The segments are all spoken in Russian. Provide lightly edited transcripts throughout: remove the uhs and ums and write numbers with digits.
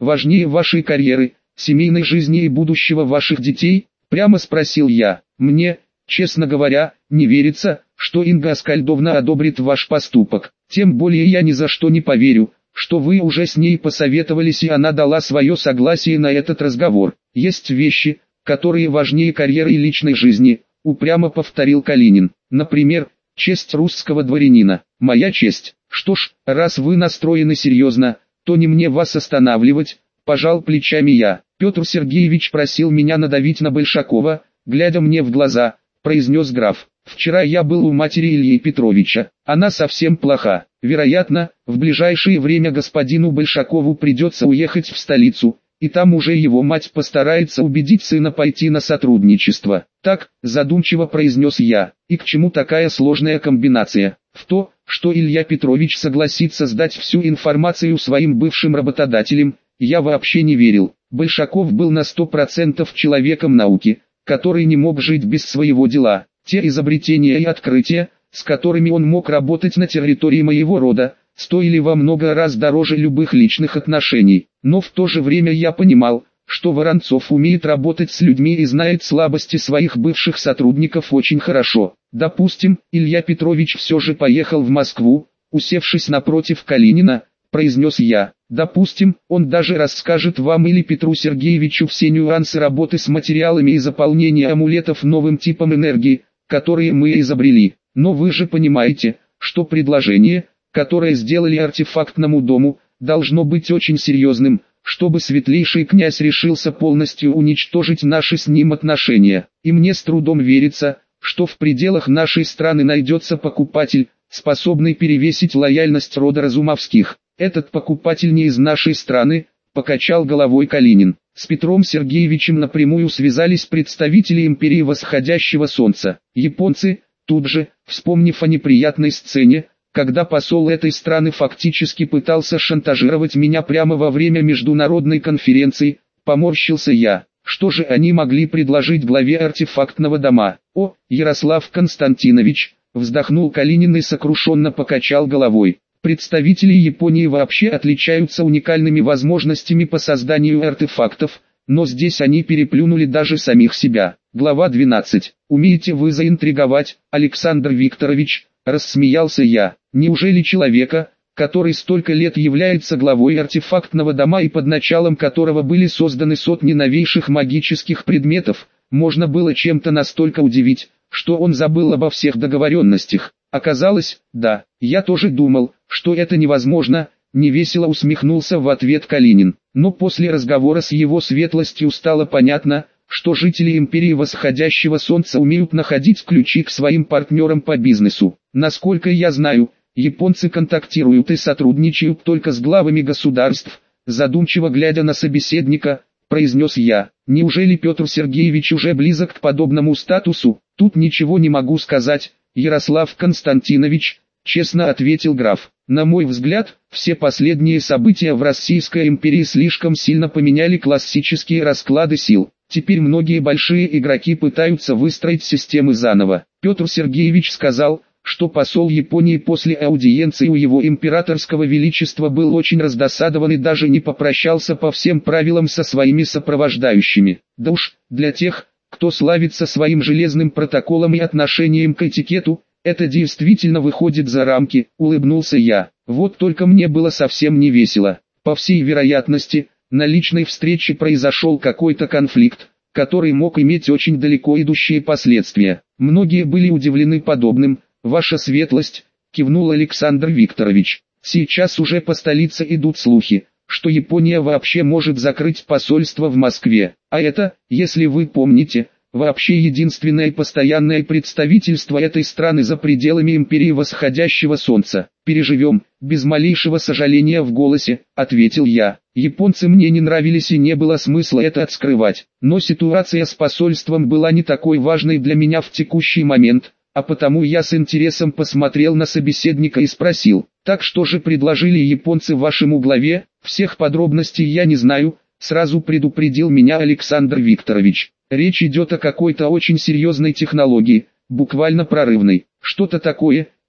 важнее вашей карьеры, семейной жизни и будущего ваших детей?» – прямо спросил я. «Мне, честно говоря, не верится, что Инга Аскальдовна одобрит ваш поступок. Тем более я ни за что не поверю, что вы уже с ней посоветовались и она дала свое согласие на этот разговор. Есть вещи, которые важнее карьеры и личной жизни», – упрямо повторил Калинин. «Например, честь русского дворянина. Моя честь. Что ж, раз вы настроены серьезно, то не мне вас останавливать», – пожал плечами я. «Петр Сергеевич просил меня надавить на Большакова», – глядя мне в глаза, произнес граф. «Вчера я был у матери Ильи Петровича. Она совсем плоха. Вероятно, в ближайшее время господину Большакову придется уехать в столицу, и там уже его мать постарается убедить сына пойти на сотрудничество». «Так», задумчиво произнес я, — «и к чему такая сложная комбинация?» «В то, что Илья Петрович согласится сдать всю информацию своим бывшим работодателям, я вообще не верил. Большаков был на 100% человеком науки, который не мог жить без своего дела. Те изобретения и открытия, с которыми он мог работать на территории моего рода, стоили во много раз дороже любых личных отношений. Но в то же время я понимал, что Воронцов умеет работать с людьми и знает слабости своих бывших сотрудников очень хорошо. Допустим, Илья Петрович все же поехал в Москву, усевшись напротив Калинина, произнес я. Допустим, он даже расскажет вам или Петру Сергеевичу все нюансы работы с материалами и заполнения амулетов новым типом энергии, которые мы изобрели. Но вы же понимаете, что предложение, которое сделали артефактному дому, должно быть очень серьезным, чтобы светлейший князь решился полностью уничтожить наши с ним отношения. И мне с трудом верится, что в пределах нашей страны найдется покупатель, способный перевесить лояльность рода Разумовских. «Этот покупатель не из нашей страны», – покачал головой Калинин. С Петром Сергеевичем напрямую связались представители империи восходящего солнца. Японцы, тут же, вспомнив о неприятной сцене, когда посол этой страны фактически пытался шантажировать меня прямо во время международной конференции, поморщился я. Что же они могли предложить главе артефактного дома? «О, Ярослав Константинович», – вздохнул Калинин и сокрушенно покачал головой. «Представители Японии вообще отличаются уникальными возможностями по созданию артефактов, но здесь они переплюнули даже самих себя». Глава 12. «Умеете вы заинтриговать, Александр Викторович?» – рассмеялся я. «Неужели человека, который столько лет является главой артефактного дома и под началом которого были созданы сотни новейших магических предметов, можно было чем-то настолько удивить, что он забыл обо всех договоренностях?» Оказалось, да, я тоже думал, что это невозможно, невесело усмехнулся в ответ Калинин. Но после разговора с его светлостью стало понятно, что жители империи восходящего солнца умеют находить ключи к своим партнерам по бизнесу. Насколько я знаю, японцы контактируют и сотрудничают только с главами государств, задумчиво глядя на собеседника, произнес я. «Неужели Петр Сергеевич уже близок к подобному статусу?» «Тут ничего не могу сказать, Ярослав Константинович», — честно ответил граф. «На мой взгляд, все последние события в Российской империи слишком сильно поменяли классические расклады сил. Теперь многие большие игроки пытаются выстроить системы заново. Петр Сергеевич сказал, что посол Японии после аудиенции у его императорского величества был очень раздосадован и даже не попрощался по всем правилам со своими сопровождающими. Да уж, для тех, кто славится своим железным протоколом и отношением к этикету, это действительно выходит за рамки», — улыбнулся я. «Вот только мне было совсем не весело. По всей вероятности, на личной встрече произошел какой-то конфликт, который мог иметь очень далеко идущие последствия. Многие были удивлены подобным. Ваша светлость», — кивнул Александр Викторович. «Сейчас уже по столице идут слухи, что Япония вообще может закрыть посольство в Москве. А это, если вы помните, вообще единственное постоянное представительство этой страны за пределами империи восходящего солнца. Переживем», — без малейшего сожаления в голосе, ответил я. Японцы мне не нравились и не было смысла это скрывать. Но ситуация с посольством была не такой важной для меня в текущий момент, а потому я с интересом посмотрел на собеседника и спросил: «Так что же предложили японцы вашему главе?» «Всех подробностей я не знаю», — сразу предупредил меня Александр Викторович. «Речь идет о какой-то очень серьезной технологии, буквально прорывной. Что-то такое,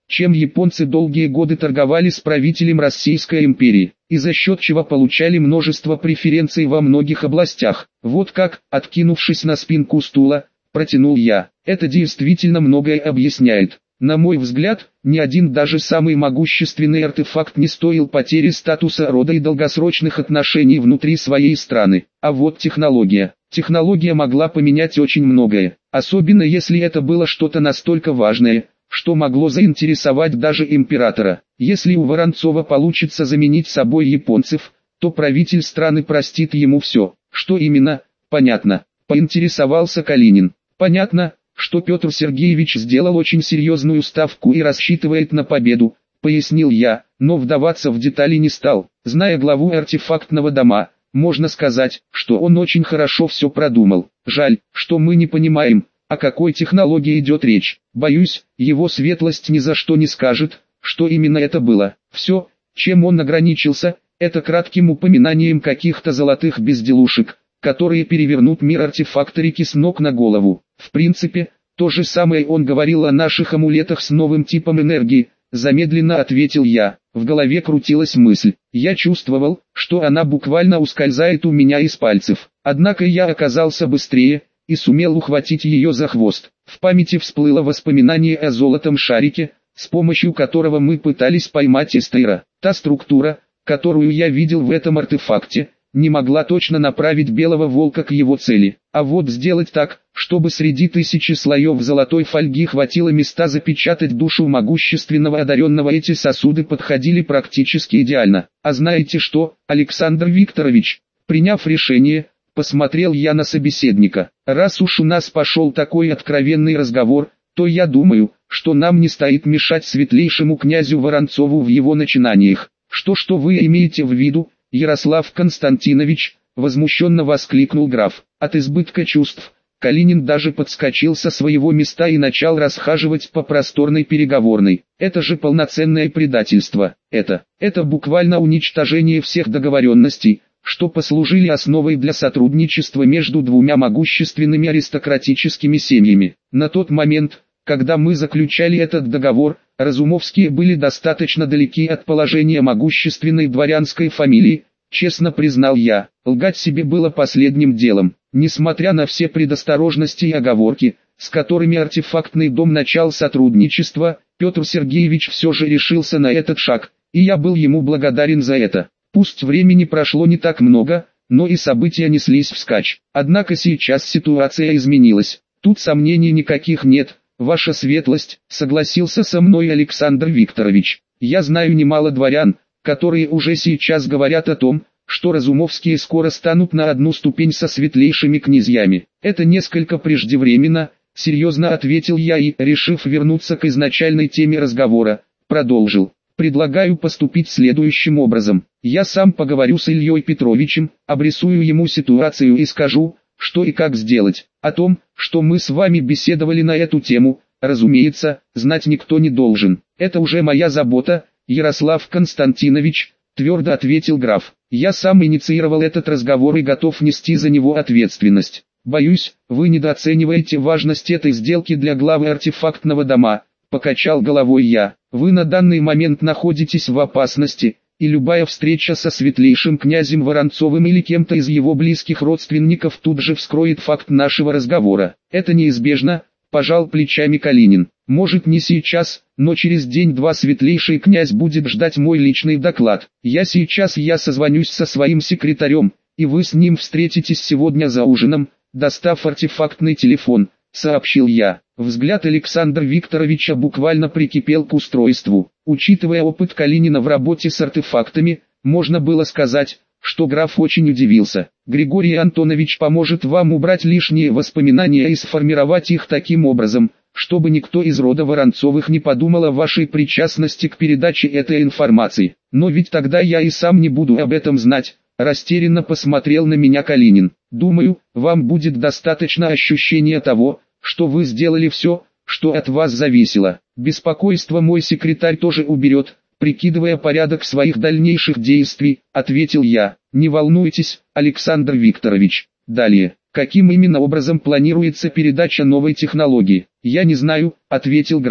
чем японцы долгие годы торговали с правителем Российской империи, и за счет чего получали множество преференций во многих областях. Вот как, откинувшись на спинку стула, протянул я. Это действительно многое объясняет. На мой взгляд, ни один даже самый могущественный артефакт не стоил потери статуса рода и долгосрочных отношений внутри своей страны. А вот технология. Технология могла поменять очень многое, особенно если это было что-то настолько важное, что могло заинтересовать даже императора. Если у Воронцова получится заменить собой японцев, то правитель страны простит ему все. Что именно, понятно, поинтересовался Калинин. Понятно, что Петр Сергеевич сделал очень серьезную ставку и рассчитывает на победу, пояснил я, но вдаваться в детали не стал. Зная главу артефактного дома, можно сказать, что он очень хорошо все продумал. Жаль, что мы не понимаем, о какой технологии идет речь. Боюсь, его светлость ни за что не скажет, что именно это было. Все, чем он ограничился, это кратким упоминанием каких-то золотых безделушек, которые перевернут мир артефакторики с ног на голову. В принципе, то же самое он говорил о наших амулетах с новым типом энергии, замедленно ответил я. В голове крутилась мысль. Я чувствовал, что она буквально ускользает у меня из пальцев. Однако я оказался быстрее и сумел ухватить ее за хвост. В памяти всплыло воспоминание о золотом шарике, с помощью которого мы пытались поймать Эстейра. Та структура, которую я видел в этом артефакте, не могла точно направить белого волка к его цели. А вот сделать так, чтобы среди тысячи слоев золотой фольги хватило места запечатать душу могущественного одаренного, эти сосуды подходили практически идеально. А знаете что, Александр Викторович, приняв решение, посмотрел я на собеседника. Раз уж у нас пошел такой откровенный разговор, то я думаю, что нам не стоит мешать светлейшему князю Воронцову в его начинаниях. Что вы имеете в виду, Ярослав Константинович? Возмущенно воскликнул граф. От избытка чувств, Калинин даже подскочил со своего места и начал расхаживать по просторной переговорной. Это же полноценное предательство. Это буквально уничтожение всех договоренностей, что послужили основой для сотрудничества между двумя могущественными аристократическими семьями. На тот момент, когда мы заключали этот договор, Разумовские были достаточно далеки от положения могущественной дворянской фамилии, честно признал я. Лгать себе было последним делом. Несмотря на все предосторожности и оговорки, с которыми артефактный дом начал сотрудничество, Петр Сергеевич все же решился на этот шаг, и я был ему благодарен за это. Пусть времени прошло не так много, но и события неслись вскачь. Однако сейчас ситуация изменилась. Тут сомнений никаких нет. Ваша светлость, согласился со мной Александр Викторович. Я знаю немало дворян, которые уже сейчас говорят о том, что Разумовские скоро станут на одну ступень со светлейшими князьями. Это несколько преждевременно, серьезно ответил я и, решив вернуться к изначальной теме разговора, продолжил. Предлагаю поступить следующим образом. Я сам поговорю с Ильей Петровичем, обрисую ему ситуацию и скажу, что и как сделать. О том, что мы с вами беседовали на эту тему, разумеется, знать никто не должен. Это уже моя забота, Ярослав Константинович, твердо ответил граф. Я сам инициировал этот разговор и готов нести за него ответственность. Боюсь, вы недооцениваете важность этой сделки для главы артефактного дома, покачал головой я. Вы на данный момент находитесь в опасности, и любая встреча со светлейшим князем Воронцовым или кем-то из его близких родственников тут же вскроет факт нашего разговора. Это неизбежно, пожал плечами Калинин. Может не сейчас, но через день-два светлейший князь будет ждать мой личный доклад. Я созвонюсь со своим секретарем, и вы с ним встретитесь сегодня за ужином, достав артефактный телефон, сообщил я. Взгляд Александра Викторовича буквально прикипел к устройству. Учитывая опыт Калинина в работе с артефактами, можно было сказать, что граф очень удивился. Григорий Антонович поможет вам убрать лишние воспоминания и сформировать их таким образом, чтобы никто из рода Воронцовых не подумал о вашей причастности к передаче этой информации. Но ведь тогда я и сам не буду об этом знать, растерянно посмотрел на меня Калинин. Думаю, вам будет достаточно ощущения того, что вы сделали все, что от вас зависело. Беспокойство мой секретарь тоже уберет, прикидывая порядок своих дальнейших действий, ответил я. Не волнуйтесь, Александр Викторович. Далее, каким именно образом планируется передача новой технологии? Я не знаю, ответил граф.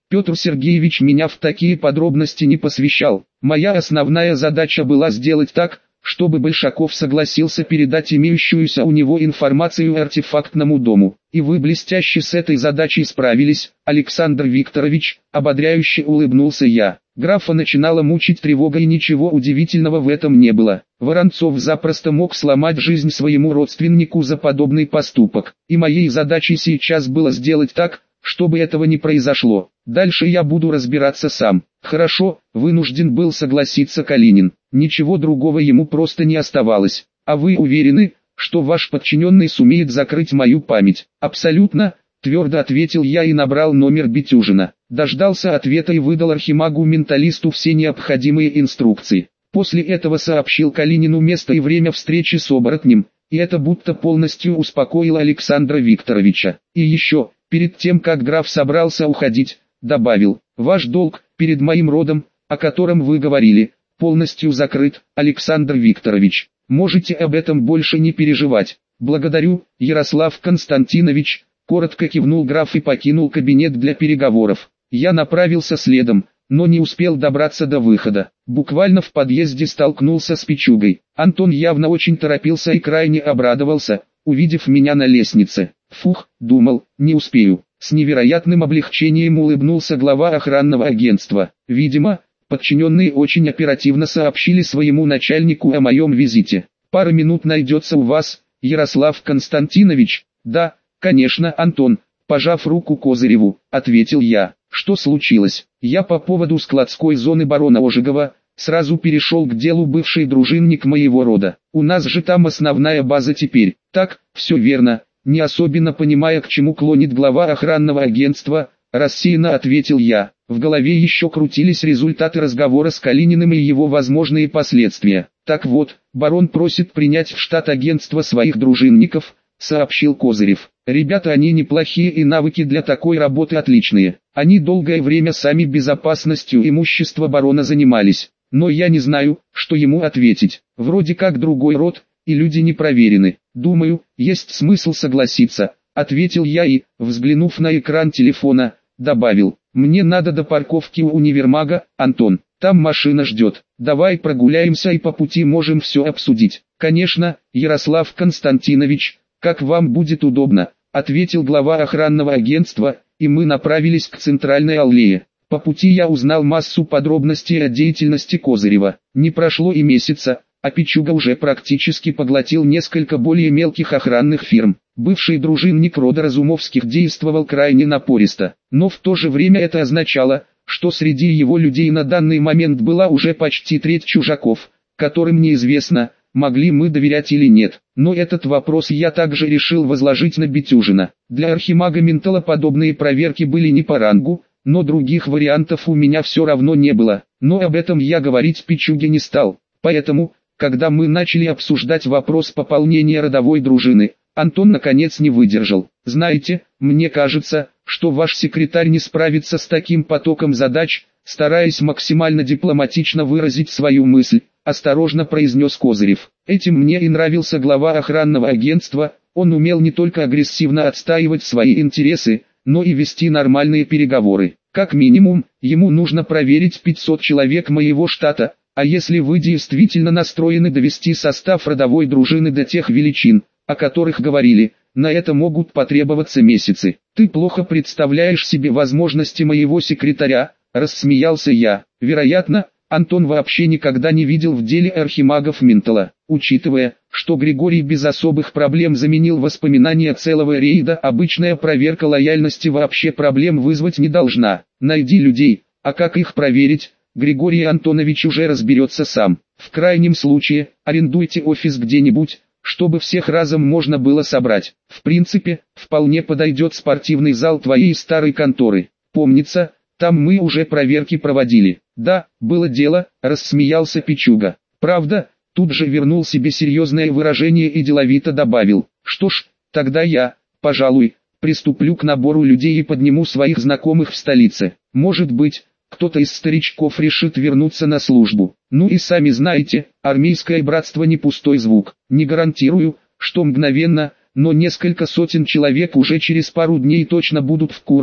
Петр Сергеевич меня в такие подробности не посвящал. Моя основная задача была сделать так, чтобы Большаков согласился передать имеющуюся у него информацию артефактному дому. И вы блестяще с этой задачей справились, Александр Викторович, ободряюще улыбнулся я. Графа начинала мучить тревога, и ничего удивительного в этом не было. Воронцов запросто мог сломать жизнь своему родственнику за подобный поступок. И моей задачей сейчас было сделать так, чтобы этого не произошло. Дальше я буду разбираться сам. Хорошо, вынужден был согласиться Калинин. Ничего другого ему просто не оставалось. А вы уверены, что ваш подчиненный сумеет закрыть мою память? Абсолютно, твердо ответил я и набрал номер Бетюжина. Дождался ответа и выдал архимагу-менталисту все необходимые инструкции. После этого сообщил Калинину место и время встречи с оборотнем, и это будто полностью успокоило Александра Викторовича. И еще, перед тем как граф собрался уходить, добавил: «Ваш долг перед моим родом, о котором вы говорили, полностью закрыт, Александр Викторович. Можете об этом больше не переживать». «Благодарю, Ярослав Константинович», — коротко кивнул граф и покинул кабинет для переговоров. Я направился следом, но не успел добраться до выхода. Буквально в подъезде столкнулся с Пичугой. Антон явно очень торопился и крайне обрадовался, увидев меня на лестнице. «Фух, думал, не успею». С невероятным облегчением улыбнулся глава охранного агентства. Видимо, подчиненные очень оперативно сообщили своему начальнику о моем визите. «Пара минут найдется у вас, Ярослав Константинович?» «Да, конечно, Антон», — пожав руку Козыреву, ответил я. «Что случилось?» «Я по поводу складской зоны барона Ожегова», сразу перешел к делу бывший дружинник моего рода. «У нас же там основная база теперь». «Так, все верно», не особенно понимая, к чему клонит глава охранного агентства, рассеянно ответил я. В голове еще крутились результаты разговора с Калининым и его возможные последствия. «Так вот, барон просит принять в штат агентства своих дружинников», сообщил Козырев. «Ребята, они неплохие и навыки для такой работы отличные. Они долгое время сами безопасностью имущества барона занимались. Но я не знаю, что ему ответить. Вроде как другой род, и люди не проверены. Думаю, есть смысл согласиться», ответил я и, взглянув на экран телефона, добавил: «Мне надо до парковки у универмага, Антон, там машина ждет. Давай прогуляемся и по пути можем все обсудить». «Конечно, Ярослав Константинович, как вам будет удобно», ответил глава охранного агентства, и мы направились к центральной аллее. По пути я узнал массу подробностей о деятельности Козырева. Не прошло и месяца, а Пичуга уже практически поглотил несколько более мелких охранных фирм. Бывший дружинник рода Разумовских действовал крайне напористо, но в то же время это означало, что среди его людей на данный момент была уже почти треть чужаков, которым неизвестно, могли мы доверять или нет. Но этот вопрос я также решил возложить на Бетюжина. Для архимага Ментала подобные проверки были не по рангу, но других вариантов у меня все равно не было. Но об этом я говорить Пичуге не стал. Поэтому, когда мы начали обсуждать вопрос пополнения родовой дружины, Антон наконец не выдержал. «Знаете, мне кажется, что ваш секретарь не справится с таким потоком задач», стараясь максимально дипломатично выразить свою мысль, осторожно произнес Козырев. Этим мне и нравился глава охранного агентства. Он умел не только агрессивно отстаивать свои интересы, но и вести нормальные переговоры. Как минимум, ему нужно проверить 500 человек моего штата, а если вы действительно настроены довести состав родовой дружины до тех величин, о которых говорили, на это могут потребоваться месяцы. «Ты плохо представляешь себе возможности моего секретаря», рассмеялся я. Вероятно, Антон вообще никогда не видел в деле архимагов Ментала. Учитывая, что Григорий без особых проблем заменил воспоминания целого рейда, обычная проверка лояльности вообще проблем вызвать не должна. Найди людей, а как их проверить, Григорий Антонович уже разберется сам. В крайнем случае, арендуйте офис где-нибудь, чтобы всех разом можно было собрать. В принципе, вполне подойдет спортивный зал твоей старой конторы. Помнится, там мы уже проверки проводили. «Да, было дело», рассмеялся Пичуга. «Правда?» Тут же вернул себе серьезное выражение и деловито добавил: «Что ж, тогда я, пожалуй, приступлю к набору людей и подниму своих знакомых в столице. Может быть, кто-то из старичков решит вернуться на службу. Ну и сами знаете, армейское братство не пустой звук. Не гарантирую, что мгновенно, но несколько сотен человек уже через пару дней точно будут в курсе,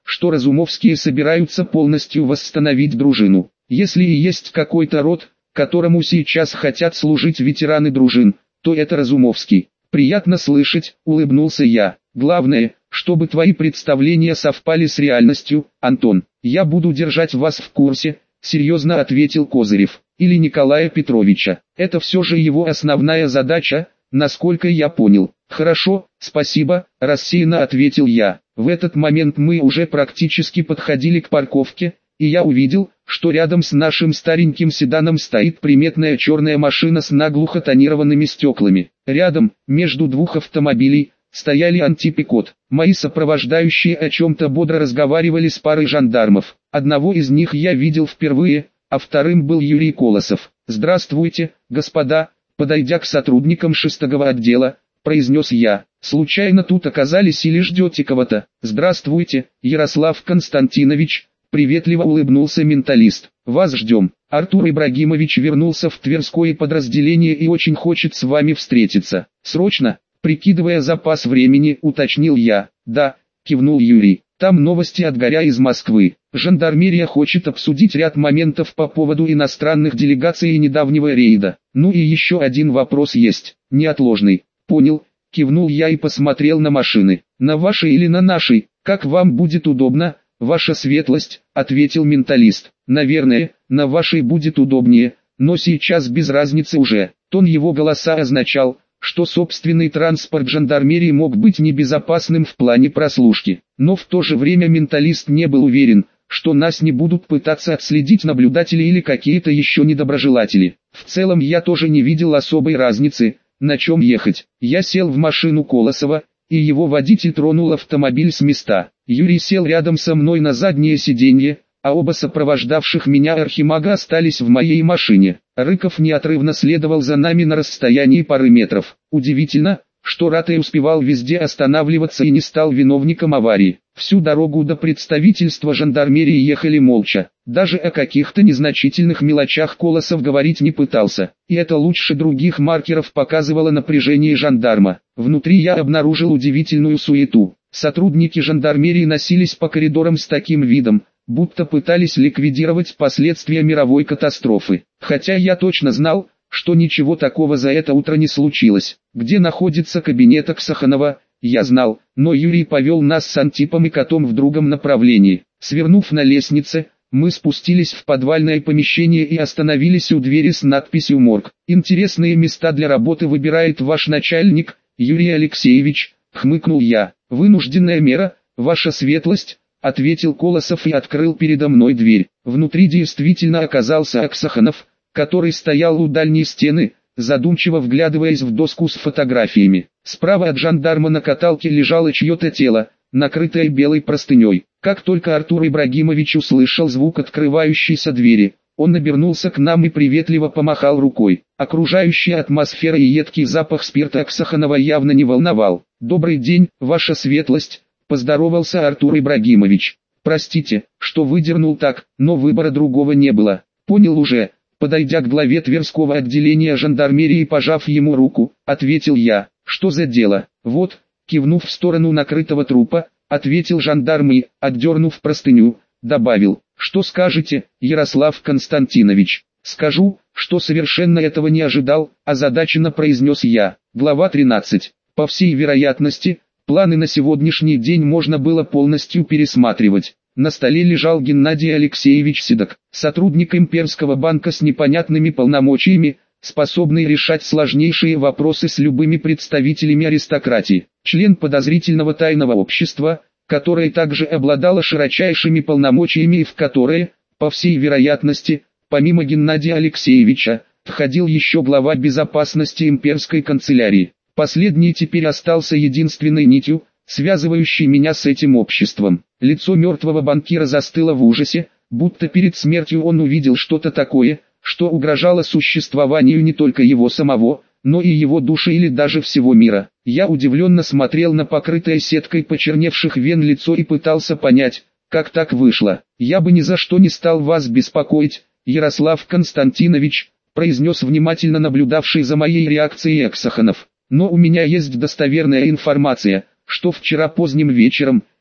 что Разумовские собираются полностью восстановить дружину. Если и есть какой-то род, которому сейчас хотят служить ветераны дружин, то это Разумовский. Приятно слышать, улыбнулся я. Главное, чтобы твои представления совпали с реальностью, Антон. Я буду держать вас в курсе, серьезно ответил Козырев. Или Николая Петровича. Это все же его основная задача, насколько я понял. Хорошо, спасибо, рассеянно ответил я. В этот момент мы уже практически подходили к парковке, и я увидел, что рядом с нашим стареньким седаном стоит приметная черная машина с наглухо тонированными стеклами. Рядом, между двух автомобилей, стояли Антип и Кот. Мои сопровождающие о чем-то бодро разговаривали с парой жандармов. Одного из них я видел впервые, а вторым был Юрий Колосов. «Здравствуйте, господа», подойдя к сотрудникам 6-го отдела, произнес я. «Случайно тут оказались или ждете кого-то?» «Здравствуйте, Ярослав Константинович», приветливо улыбнулся менталист. «Вас ждем. Артур Ибрагимович вернулся в Тверское подразделение и очень хочет с вами встретиться. Срочно?» Прикидывая запас времени, уточнил я. «Да», кивнул Юрий. «Там новости от Горя из Москвы. Жандармерия хочет обсудить ряд моментов по поводу иностранных делегаций и недавнего рейда. Ну и еще один вопрос есть, неотложный». «Понял», кивнул я и посмотрел на машины. «На вашей или на нашей, как вам будет удобно, ваша светлость», ответил менталист. «Наверное, на вашей будет удобнее, но сейчас без разницы уже». Тон его голоса означал, что собственный транспорт жандармерии мог быть небезопасным в плане прослушки. Но в то же время менталист не был уверен, что нас не будут пытаться отследить наблюдатели или какие-то еще недоброжелатели. В целом я тоже не видел особой разницы, на чем ехать. Я сел в машину Колосова, и его водитель тронул автомобиль с места. Юрий сел рядом со мной на заднее сиденье, а оба сопровождавших меня архимага остались в моей машине. Рыков неотрывно следовал за нами на расстоянии пары метров. Удивительно, что Ратый успевал везде останавливаться и не стал виновником аварии. Всю дорогу до представительства жандармерии ехали молча. Даже о каких-то незначительных мелочах Колосов говорить не пытался. И это лучше других маркеров показывало напряжение жандарма. Внутри я обнаружил удивительную суету. Сотрудники жандармерии носились по коридорам с таким видом, будто пытались ликвидировать последствия мировой катастрофы. Хотя я точно знал, что ничего такого за это утро не случилось. Где находится кабинет Аксаханова, я знал, но Юрий повел нас с Антипом и Котом в другом направлении. Свернув на лестнице, мы спустились в подвальное помещение и остановились у двери с надписью «Морг». «Интересные места для работы выбирает ваш начальник, Юрий Алексеевич», хмыкнул я. «Вынужденная мера, ваша светлость», ответил Колосов и открыл передо мной дверь. Внутри действительно оказался Аксаханов, который стоял у дальней стены, задумчиво вглядываясь в доску с фотографиями. Справа от жандарма на каталке лежало чье-то тело, накрытое белой простыней. Как только Артур Ибрагимович услышал звук открывающейся двери, он обернулся к нам и приветливо помахал рукой. Окружающая атмосфера и едкий запах спирта Аксаханова явно не волновал. «Добрый день, ваша светлость», поздоровался Артур Ибрагимович. «Простите, что выдернул так, но выбора другого не было». «Понял уже», подойдя к главе Тверского отделения жандармерии и пожав ему руку, ответил я. «Что за дело?» «Вот», кивнув в сторону накрытого трупа, ответил жандарм и, отдернув простыню, добавил. «Что скажете, Ярослав Константинович?» «Скажу, что совершенно этого не ожидал», озадаченно произнес я. Глава 13. По всей вероятности, планы на сегодняшний день можно было полностью пересматривать. На столе лежал Геннадий Алексеевич Седок, сотрудник имперского банка с непонятными полномочиями, способный решать сложнейшие вопросы с любыми представителями аристократии. Член подозрительного тайного общества, которое также обладало широчайшими полномочиями и в которое, по всей вероятности, помимо Геннадия Алексеевича, входил еще глава безопасности имперской канцелярии. Последний теперь остался единственной нитью, связывающей меня с этим обществом. Лицо мертвого банкира застыло в ужасе, будто перед смертью он увидел что-то такое, что угрожало существованию не только его самого, но и его души или даже всего мира. Я удивленно смотрел на покрытое сеткой почерневших вен лицо и пытался понять, как так вышло. «Я бы ни за что не стал вас беспокоить, Ярослав Константинович», произнес внимательно наблюдавший за моей реакцией Аксаханов. «Но у меня есть достоверная информация, что вчера поздним вечером,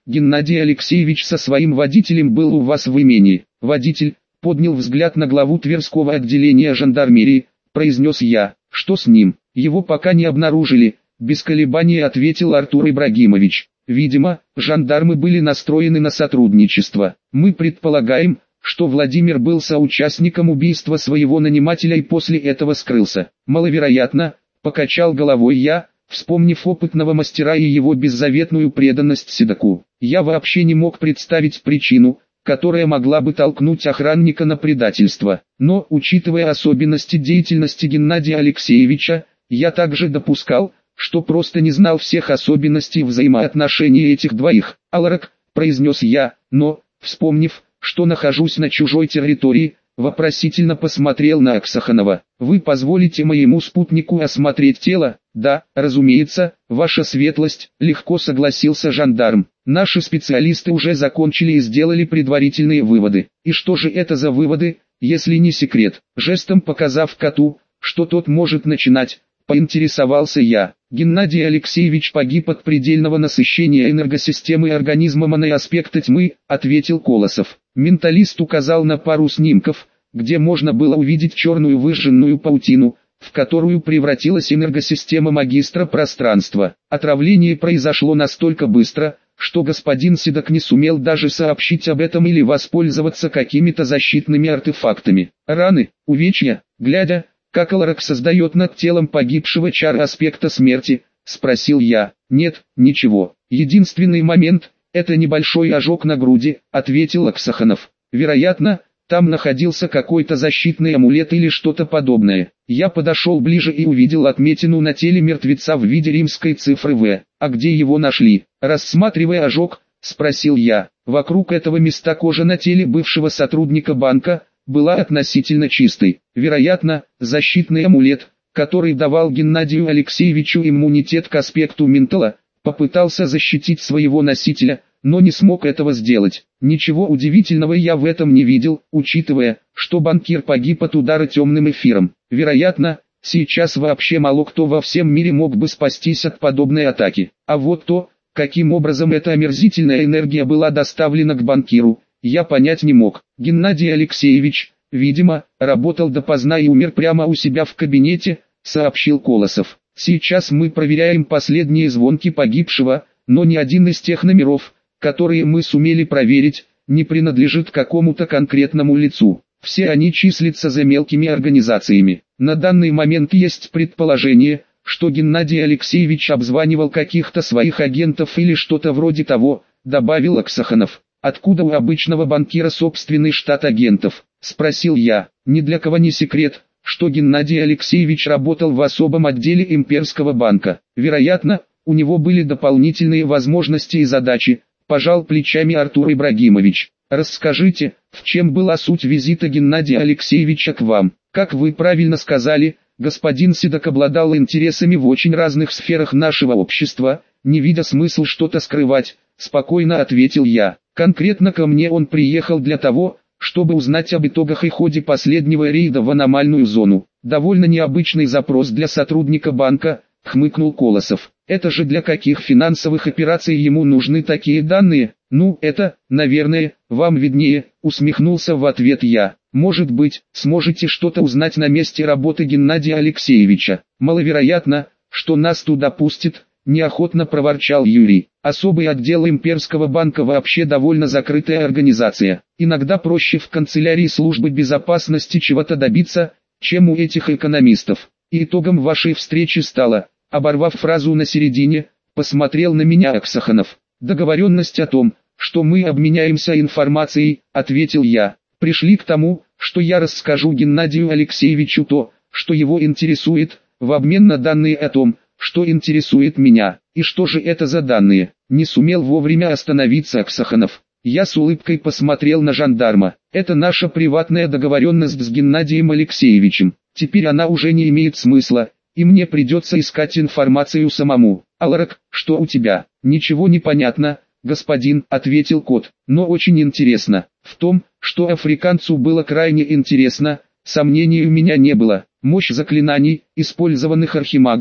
Геннадий Алексеевич со своим водителем был у вас в имении. Водитель поднял взгляд на главу Тверского отделения жандармерии, произнес я. Что с ним? Его пока не обнаружили, без колебаний ответил Артур Ибрагимович. Видимо, жандармы были настроены на сотрудничество. Мы предполагаем, что Владимир был соучастником убийства своего нанимателя и после этого скрылся. Маловероятно, покачал головой я, вспомнив опытного мастера и его беззаветную преданность седоку. Я вообще не мог представить причину, которая могла бы толкнуть охранника на предательство. Но, учитывая особенности деятельности Геннадия Алексеевича, я также допускал, что просто не знал всех особенностей взаимоотношений этих двоих. «Аларак», — произнес я, но, вспомнив, что нахожусь на чужой территории, вопросительно посмотрел на Аксаханова. «Вы позволите моему спутнику осмотреть тело?» «Да, разумеется, ваша светлость», — легко согласился жандарм. «Наши специалисты уже закончили и сделали предварительные выводы». «И что же это за выводы, если не секрет?» Жестом показав коту, что тот может начинать, поинтересовался я. Геннадий Алексеевич погиб от предельного насыщения энергосистемы организма моноаспекта тьмы, ответил Колосов. Менталист указал на пару снимков, где можно было увидеть черную выжженную паутину, в которую превратилась энергосистема магистра пространства. Отравление произошло настолько быстро, что господин Седок не сумел даже сообщить об этом или воспользоваться какими-то защитными артефактами. Раны, увечья, глядя, как Аларак создает над телом погибшего чар аспекта смерти, спросил я. Нет, ничего. Единственный момент, это небольшой ожог на груди, ответил Аксаханов. Вероятно, там находился какой-то защитный амулет или что-то подобное. Я подошел ближе и увидел отметину на теле мертвеца в виде римской цифры В. А где его нашли? Рассматривая ожог, спросил я. Вокруг этого места кожа на теле бывшего сотрудника банка была относительно чистой. Вероятно, защитный амулет, который давал Геннадию Алексеевичу иммунитет к аспекту ментала, попытался защитить своего носителя, но не смог этого сделать. Ничего удивительного я в этом не видел, учитывая, что банкир погиб от удара темным эфиром. Вероятно, сейчас вообще мало кто во всем мире мог бы спастись от подобной атаки. А вот то, каким образом эта омерзительная энергия была доставлена к банкиру, я понять не мог. Геннадий Алексеевич, видимо, работал допоздна и умер прямо у себя в кабинете, сообщил Колосов. Сейчас мы проверяем последние звонки погибшего, но ни один из тех номеров, которые мы сумели проверить, не принадлежит какому-то конкретному лицу. Все они числятся за мелкими организациями. На данный момент есть предположение, что Геннадий Алексеевич обзванивал каких-то своих агентов или что-то вроде того, добавил Аксаханов. «Откуда у обычного банкира собственный штат агентов?» – спросил я. Ни для кого не секрет, что Геннадий Алексеевич работал в особом отделе имперского банка. Вероятно, у него были дополнительные возможности и задачи, пожал плечами Артур Ибрагимович. «Расскажите, в чем была суть визита Геннадия Алексеевича к вам?» «Как вы правильно сказали, господин Седок обладал интересами в очень разных сферах нашего общества, не видя смысла что-то скрывать», – спокойно ответил я. «Конкретно ко мне он приехал для того, чтобы узнать об итогах и ходе последнего рейда в аномальную зону. Довольно необычный запрос для сотрудника банка», – хмыкнул Колосов. «Это же для каких финансовых операций ему нужны такие данные?» «Ну, это, наверное, вам виднее», – усмехнулся в ответ я. «Может быть, сможете что-то узнать на месте работы Геннадия Алексеевича. Маловероятно, что нас туда пустят», – неохотно проворчал Юрий. «Особый отдел имперского банка вообще довольно закрытая организация. Иногда проще в канцелярии службы безопасности чего-то добиться, чем у этих экономистов. И итогом вашей встречи стало», оборвав фразу на середине, посмотрел на меня Аксаханов. «Договоренность о том, что мы обменяемся информацией», ответил я. «Пришли к тому, что я расскажу Геннадию Алексеевичу то, что его интересует, в обмен на данные о том, что интересует меня». «И что же это за данные?» Не сумел вовремя остановиться Аксаханов. Я с улыбкой посмотрел на жандарма. «Это наша приватная договоренность с Геннадием Алексеевичем. Теперь она уже не имеет смысла, и мне придется искать информацию самому». «Аларак, что у тебя?» «Ничего не понятно, господин», ответил кот. «Но очень интересно». В том, что африканцу было крайне интересно, сомнений у меня не было. Мощь заклинаний, использованных архимагом,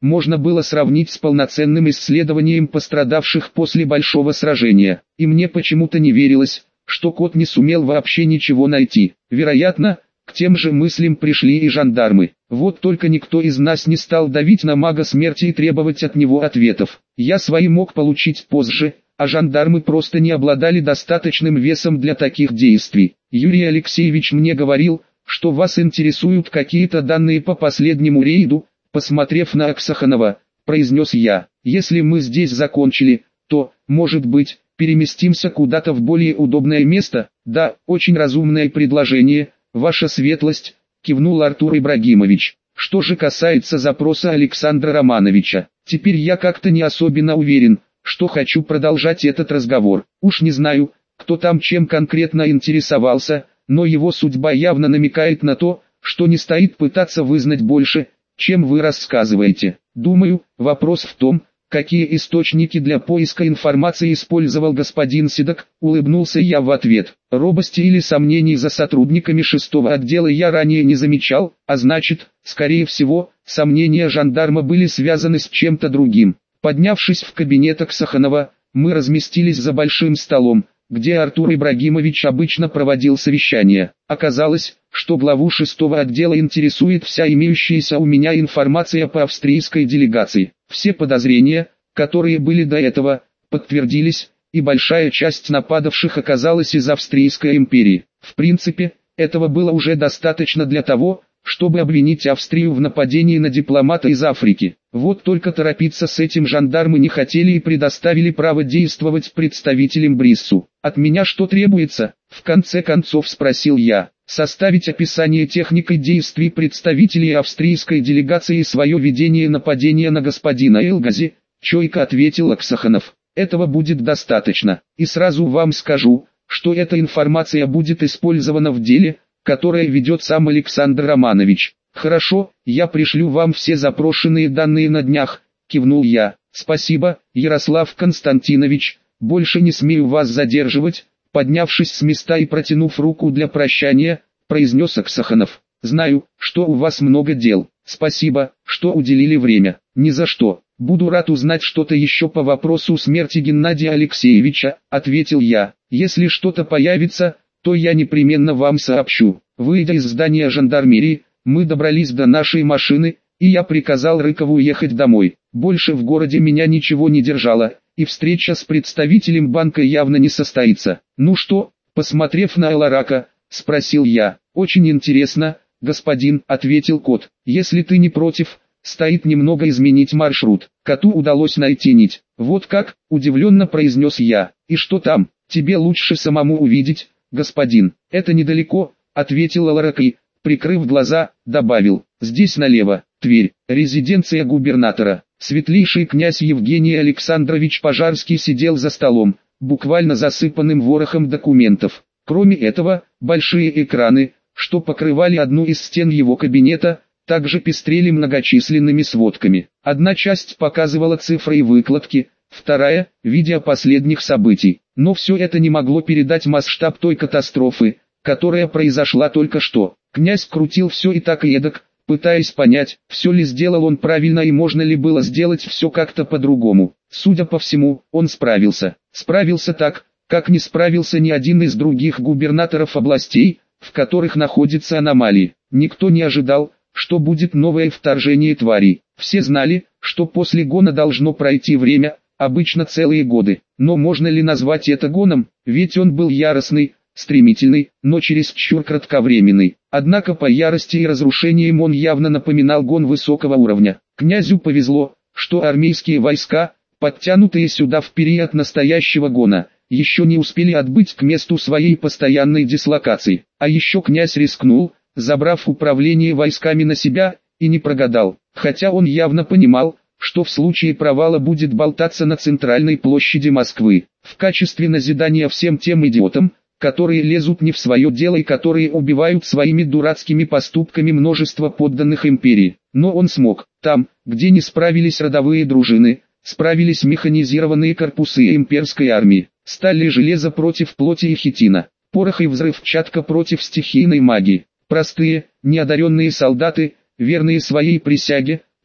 можно было сравнить с полноценным исследованием пострадавших после большого сражения. И мне почему-то не верилось, что кот не сумел вообще ничего найти. Вероятно, к тем же мыслям пришли и жандармы. Вот только никто из нас не стал давить на мага смерти и требовать от него ответов. Я свои мог получить позже, а жандармы просто не обладали достаточным весом для таких действий. Юрий Алексеевич мне говорил, что вас интересуют какие-то данные по последнему рейду. Посмотрев на Аксаханова, произнес я: если мы здесь закончили, то, может быть, переместимся куда-то в более удобное место? Да, очень разумное предложение, ваша светлость, кивнул Артур Ибрагимович. Что же касается запроса Александра Романовича, теперь я как-то не особенно уверен, что хочу продолжать этот разговор. Уж не знаю, кто там чем конкретно интересовался, но его судьба явно намекает на то, что не стоит пытаться вызнать больше, чем вы рассказываете. Думаю, вопрос в том, какие источники для поиска информации использовал господин Седок, улыбнулся я в ответ. Робости или сомнений за сотрудниками 6-го отдела я ранее не замечал, а значит, скорее всего, сомнения жандарма были связаны с чем-то другим. Поднявшись в кабинет Аксаханова, мы разместились за большим столом, где Артур Ибрагимович обычно проводил совещания. Оказалось, что главу 6-го отдела интересует вся имеющаяся у меня информация по австрийской делегации. Все подозрения, которые были до этого, подтвердились, и большая часть нападавших оказалась из Австрийской империи. В принципе, этого было уже достаточно для того, чтобы обвинить Австрию в нападении на дипломата из Африки. Вот только торопиться с этим жандармы не хотели и предоставили право действовать представителям Бриссу. «От меня что требуется?» — в конце концов спросил я. «Составить описание техник и действий представителей австрийской делегации и свое ведение нападения на господина Элгази», — чойко ответил Аксаханов. «Этого будет достаточно. И сразу вам скажу, что эта информация будет использована в деле, которое ведет сам Александр Романович». «Хорошо, я пришлю вам все запрошенные данные на днях», — кивнул я. «Спасибо, Ярослав Константинович, больше не смею вас задерживать», — поднявшись с места и протянув руку для прощания, произнес Аксаханов. «Знаю, что у вас много дел. Спасибо, что уделили время». «Ни за что. Буду рад узнать что-то еще по вопросу смерти Геннадия Алексеевича», — ответил я. «Если что-то появится, то я непременно вам сообщу». Выйдя из здания жандармерии, мы добрались до нашей машины, и я приказал Рыкову ехать домой. Больше в городе меня ничего не держало, и встреча с представителем банка явно не состоится. «Ну что?» — посмотрев на Эларака, спросил я. «Очень интересно, господин», — ответил кот. «Если ты не против, стоит немного изменить маршрут». Коту удалось найти нить. «Вот как?» — удивленно произнес я. «И что там? Тебе лучше самому увидеть, господин». «Это недалеко», — ответил Эларак и, прикрыв глаза, добавил: «Здесь налево, Тверь, резиденция губернатора». Светлейший князь Евгений Александрович Пожарский сидел за столом, буквально засыпанным ворохом документов. Кроме этого, большие экраны, что покрывали одну из стен его кабинета, также пестрели многочисленными сводками. Одна часть показывала цифры и выкладки, вторая – видео последних событий. Но все это не могло передать масштаб той катастрофы, которая произошла только что. Князь крутил все и так и эдак, пытаясь понять, все ли сделал он правильно и можно ли было сделать все как-то по-другому. Судя по всему, он справился. Справился так, как не справился ни один из других губернаторов областей, в которых находятся аномалии. Никто не ожидал, что будет новое вторжение тварей. Все знали, что после гона должно пройти время, обычно целые годы. Но можно ли назвать это гоном, ведь он был яростный, стремительный, но чересчур кратковременный. Однако по ярости и разрушениям он явно напоминал гон высокого уровня. Князю повезло, что армейские войска, подтянутые сюда в период настоящего гона, еще не успели отбыть к месту своей постоянной дислокации. А еще князь рискнул, забрав управление войсками на себя, и не прогадал. Хотя он явно понимал, что в случае провала будет болтаться на центральной площади Москвы. В качестве назидания всем тем идиотам, которые лезут не в свое дело и которые убивают своими дурацкими поступками множество подданных империи. Но он смог. Там, где не справились родовые дружины, справились механизированные корпусы имперской армии. Сталь и железо против плоти и хитина. Порох и взрывчатка против стихийной магии. Простые, неодаренные солдаты, верные своей присяге,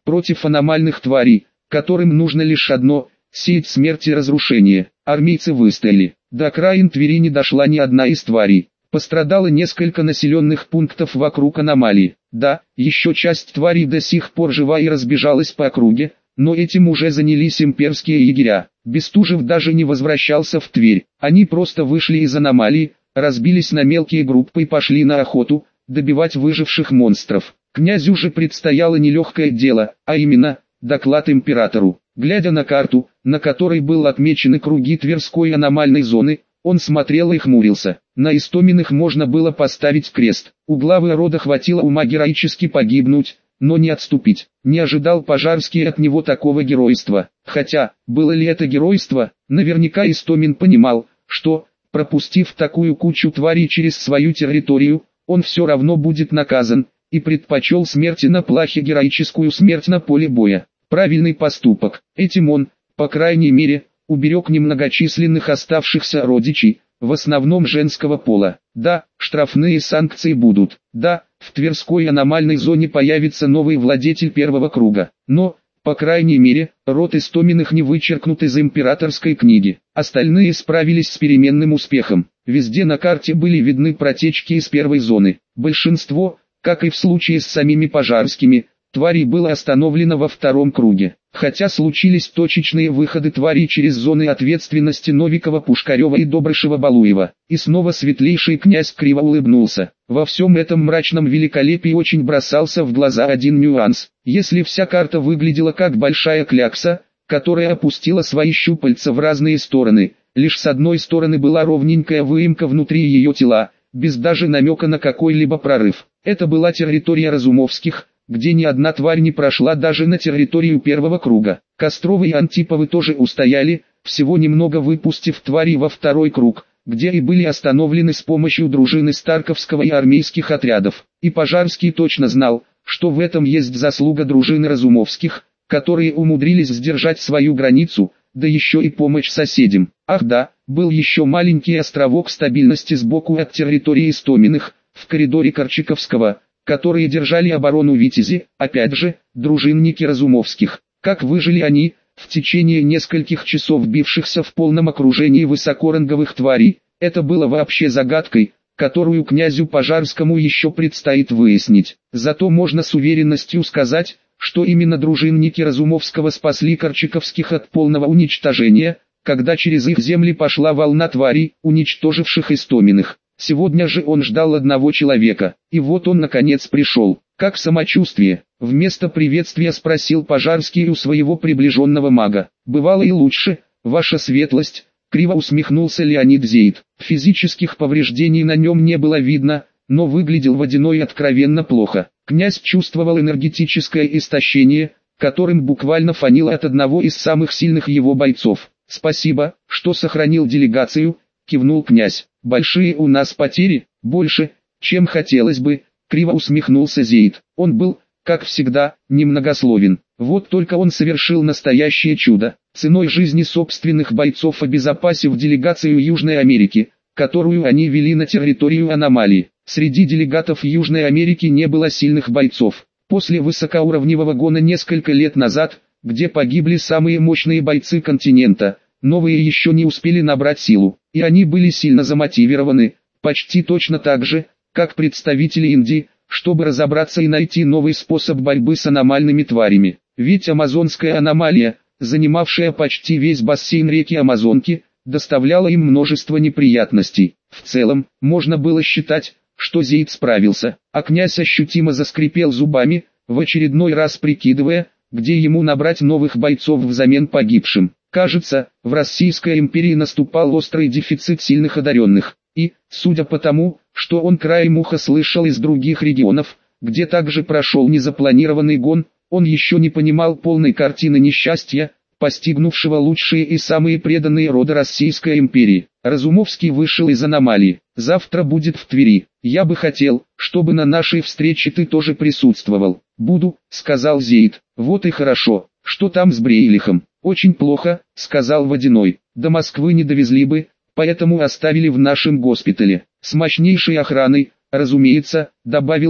против аномальных тварей, которым нужно лишь одно – сеять смерть и разрушение. Армейцы выстояли. До окраин Твери не дошла ни одна из тварей. Пострадало несколько населенных пунктов вокруг аномалии. Да, еще часть тварей до сих пор жива и разбежалась по округе, но этим уже занялись имперские егеря. Бестужев даже не возвращался в Тверь. Они просто вышли из аномалии, разбились на мелкие группы и пошли на охоту, добивать выживших монстров. Князю же предстояло нелегкое дело, а именно, доклад императору. Глядя на карту, на которой был отмечены круги Тверской аномальной зоны, он смотрел и хмурился. На Истоминых можно было поставить крест. У главы рода хватило ума героически погибнуть, но не отступить. Не ожидал Пожарский от него такого геройства. Хотя, было ли это геройство, наверняка Истомин понимал, что, пропустив такую кучу тварей через свою территорию, он все равно будет наказан, и предпочел смерти на плахе героическую смерть на поле боя. Правильный поступок. Этим он, по крайней мере, уберег немногочисленных оставшихся родичей, в основном женского пола. Да, штрафные санкции будут. Да, в Тверской аномальной зоне появится новый владетель первого круга. Но, по крайней мере, род Истоминых не вычеркнут из императорской книги. Остальные справились с переменным успехом. Везде на карте были видны протечки из первой зоны. Большинство, как и в случае с самими Пожарскими, тварей было остановлено во втором круге. Хотя случились точечные выходы тварей через зоны ответственности Новикова, Пушкарева и Добрышева-Балуева. И снова светлейший князь криво улыбнулся. Во всем этом мрачном великолепии очень бросался в глаза один нюанс. Если вся карта выглядела как большая клякса, которая опустила свои щупальца в разные стороны, лишь с одной стороны была ровненькая выемка внутри ее тела, без даже намека на какой-либо прорыв. Это была территория Разумовских, где ни одна тварь не прошла даже на территорию первого круга. Костровы и Антиповы тоже устояли, всего немного выпустив тварей во второй круг, где и были остановлены с помощью дружины Старковского и армейских отрядов. И Пожарский точно знал, что в этом есть заслуга дружины Разумовских, которые умудрились сдержать свою границу, да еще и помощь соседям. Ах да, был еще маленький островок стабильности сбоку от территории Истоминых, в коридоре Корчаковского, которые держали оборону Витязи, опять же, дружинники Разумовских. Как выжили они, в течение нескольких часов бившихся в полном окружении высокоранговых тварей, это было вообще загадкой, которую князю Пожарскому еще предстоит выяснить. Зато можно с уверенностью сказать, что именно дружинники Разумовского спасли Корчаковских от полного уничтожения, когда через их земли пошла волна тварей, уничтоживших Истоминых. Сегодня же он ждал одного человека, и вот он наконец пришел. «Как самочувствие?» — вместо приветствия спросил Пожарский у своего приближенного мага. «Бывало и лучше, ваша светлость», — криво усмехнулся Леонид Зейд. Физических повреждений на нем не было видно, но выглядел Водяной откровенно плохо. Князь чувствовал энергетическое истощение, которым буквально фанило от одного из самых сильных его бойцов. «Спасибо, что сохранил делегацию», — кивнул князь. «Большие у нас потери, больше, чем хотелось бы», — криво усмехнулся Зейд. Он был, как всегда, немногословен. Вот только он совершил настоящее чудо, ценой жизни собственных бойцов обезопасив делегацию Южной Америки, которую они вели на территорию аномалии. Среди делегатов Южной Америки не было сильных бойцов. После высокоуровневого гона несколько лет назад, где погибли самые мощные бойцы континента, новые еще не успели набрать силу, и они были сильно замотивированы, почти точно так же, как представители Индии, чтобы разобраться и найти новый способ борьбы с аномальными тварями. Ведь амазонская аномалия, занимавшая почти весь бассейн реки Амазонки, доставляла им множество неприятностей. В целом, можно было считать, что Зейд справился, а князь ощутимо заскрипел зубами, в очередной раз прикидывая, где ему набрать новых бойцов взамен погибшим. Кажется, в Российской империи наступал острый дефицит сильных одаренных, и, судя по тому, что он краем уха слышал из других регионов, где также прошел незапланированный гон, он еще не понимал полной картины несчастья, постигнувшего лучшие и самые преданные роды Российской империи. Разумовский вышел из аномалии. «Завтра будет в Твери. Я бы хотел, чтобы на нашей встрече ты тоже присутствовал». «Буду», — сказал Зейд. «Вот и хорошо. Что там с Брейлихом?» «Очень плохо», — сказал Водяной. «До Москвы не довезли бы, поэтому оставили в нашем госпитале. С мощнейшей охраной, разумеется», — добавил он.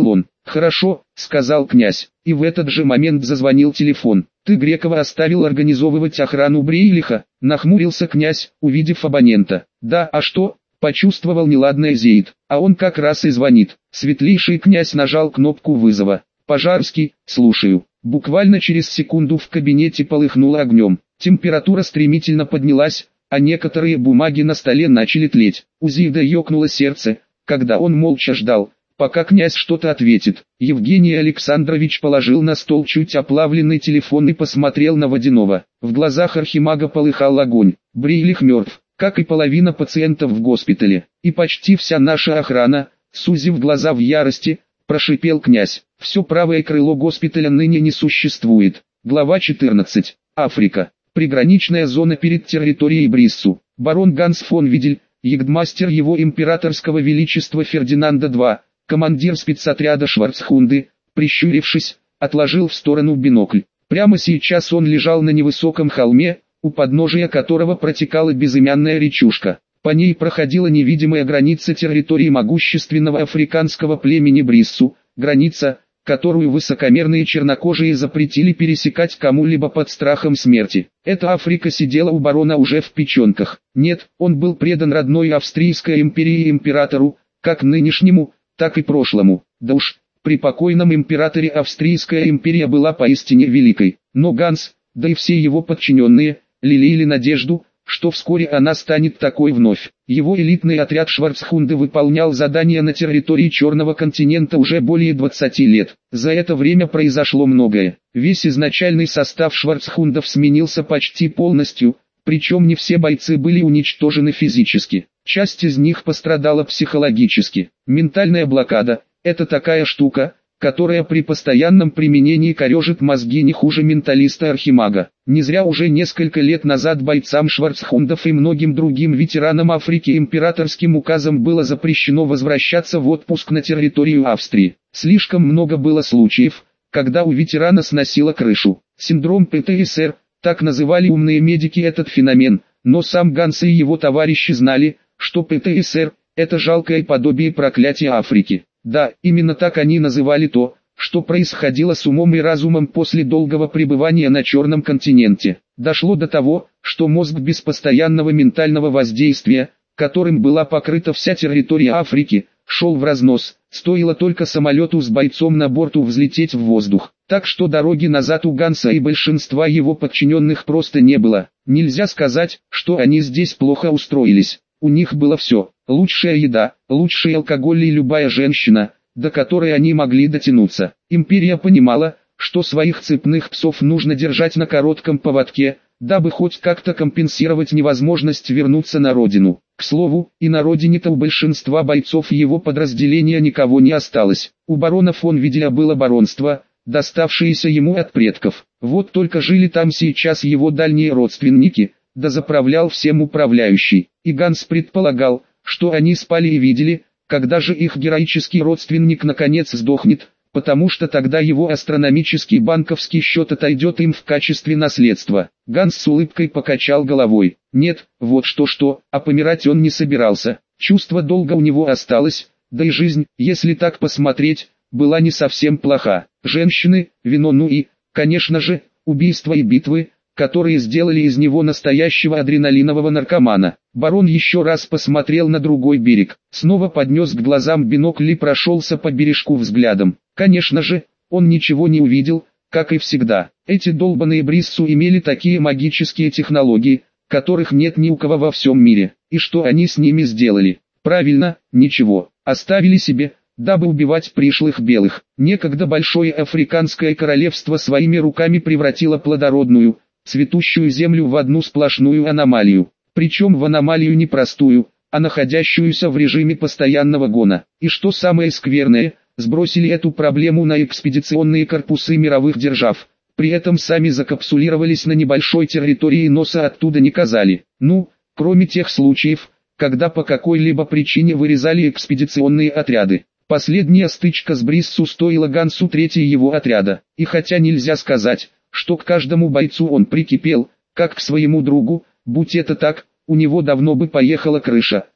«Хорошо», — сказал князь, и в этот же момент зазвонил телефон. «Ты Грекова оставил организовывать охрану Брейлиха?» — нахмурился князь, увидев абонента. «Да, а что?» — почувствовал неладное Зеид. «А он как раз и звонит». Светлейший князь нажал кнопку вызова. «Пожарский, слушаю». Буквально через секунду в кабинете полыхнуло огнем. Температура стремительно поднялась, а некоторые бумаги на столе начали тлеть. У Зида ёкнуло сердце, когда он молча ждал, пока князь что-то ответит. Евгений Александрович положил на стол чуть оплавленный телефон и посмотрел на Водянова. В глазах архимага полыхал огонь. Брейлих мертв, как и половина пациентов в госпитале, и почти вся наша охрана, сузив глаза в ярости, прошипел князь. Все правое крыло госпиталя ныне не существует. Глава 14. Африка. Приграничная зона перед территорией Бриссу. Барон Ганс фон Видель, ягдмастер его императорского величества Фердинанда II, командир спецотряда Шварцхунды, прищурившись, отложил в сторону бинокль. Прямо сейчас он лежал на невысоком холме, у подножия которого протекала безымянная речушка. По ней проходила невидимая граница территории могущественного африканского племени Бриссу, граница, которую высокомерные чернокожие запретили пересекать кому-либо под страхом смерти. Эта Африка сидела у барона уже в печенках. Нет, он был предан родной Австрийской империи императору, как нынешнему, так и прошлому. Да уж, при покойном императоре Австрийская империя была поистине великой. Но Ганс, да и все его подчиненные, лелеяли надежду, что вскоре она станет такой вновь. Его элитный отряд Шварцхунды выполнял задания на территории Черного континента уже более 20 лет. За это время произошло многое. Весь изначальный состав Шварцхундов сменился почти полностью, причем не все бойцы были уничтожены физически. Часть из них пострадала психологически. Ментальная блокада – это такая штука, которая при постоянном применении корежит мозги не хуже менталиста-архимага. Не зря уже несколько лет назад бойцам Шварцхундов и многим другим ветеранам Африки императорским указом было запрещено возвращаться в отпуск на территорию Австрии. Слишком много было случаев, когда у ветерана сносило крышу. Синдром ПТСР, так называли умные медики этот феномен, но сам Ганс и его товарищи знали, что ПТСР – это жалкое подобие проклятия Африки. Да, именно так они называли то, что происходило с умом и разумом после долгого пребывания на Черном континенте. Дошло до того, что мозг без постоянного ментального воздействия, которым была покрыта вся территория Африки, шел в разнос, стоило только самолету с бойцом на борту взлететь в воздух. Так что дороги назад у Ганса и большинства его подчиненных просто не было. Нельзя сказать, что они здесь плохо устроились. У них было все. Лучшая еда, лучший алкоголь и любая женщина, до которой они могли дотянуться. Империя понимала, что своих цепных псов нужно держать на коротком поводке, дабы хоть как-то компенсировать невозможность вернуться на родину. К слову, и на родине-то у большинства бойцов его подразделения никого не осталось. У барона фон Виделя было баронство, доставшееся ему от предков. Вот только жили там сейчас его дальние родственники, да заправлял всем управляющий. И Ганс предполагал, что они спали и видели, когда же их героический родственник наконец сдохнет, потому что тогда его астрономический банковский счет отойдет им в качестве наследства. Ганс с улыбкой покачал головой. Нет, вот что, а помирать он не собирался. Чувство долга у него осталось, да и жизнь, если так посмотреть, была не совсем плоха. Женщины, вино, ну и, конечно же, убийства и битвы, которые сделали из него настоящего адреналинового наркомана. Барон еще раз посмотрел на другой берег, снова поднес к глазам бинокль и прошелся по бережку взглядом. Конечно же, он ничего не увидел, как и всегда. Эти долбаные Бриссу имели такие магические технологии, которых нет ни у кого во всем мире. И что они с ними сделали? Правильно, ничего. Оставили себе, дабы убивать пришлых белых. Некогда большое африканское королевство своими руками превратило плодородную, цветущую землю в одну сплошную аномалию. Причем в аномалию не простую, а находящуюся в режиме постоянного гона. И что самое скверное, сбросили эту проблему на экспедиционные корпусы мировых держав. При этом сами закапсулировались на небольшой территории и носа оттуда не казали. Ну, кроме тех случаев, когда по какой-либо причине вырезали экспедиционные отряды. Последняя стычка с Бриссу стоила Гансу трети его отряда. И хотя нельзя сказать, что к каждому бойцу он прикипел, как к своему другу, будь это так, у него давно бы поехала крыша.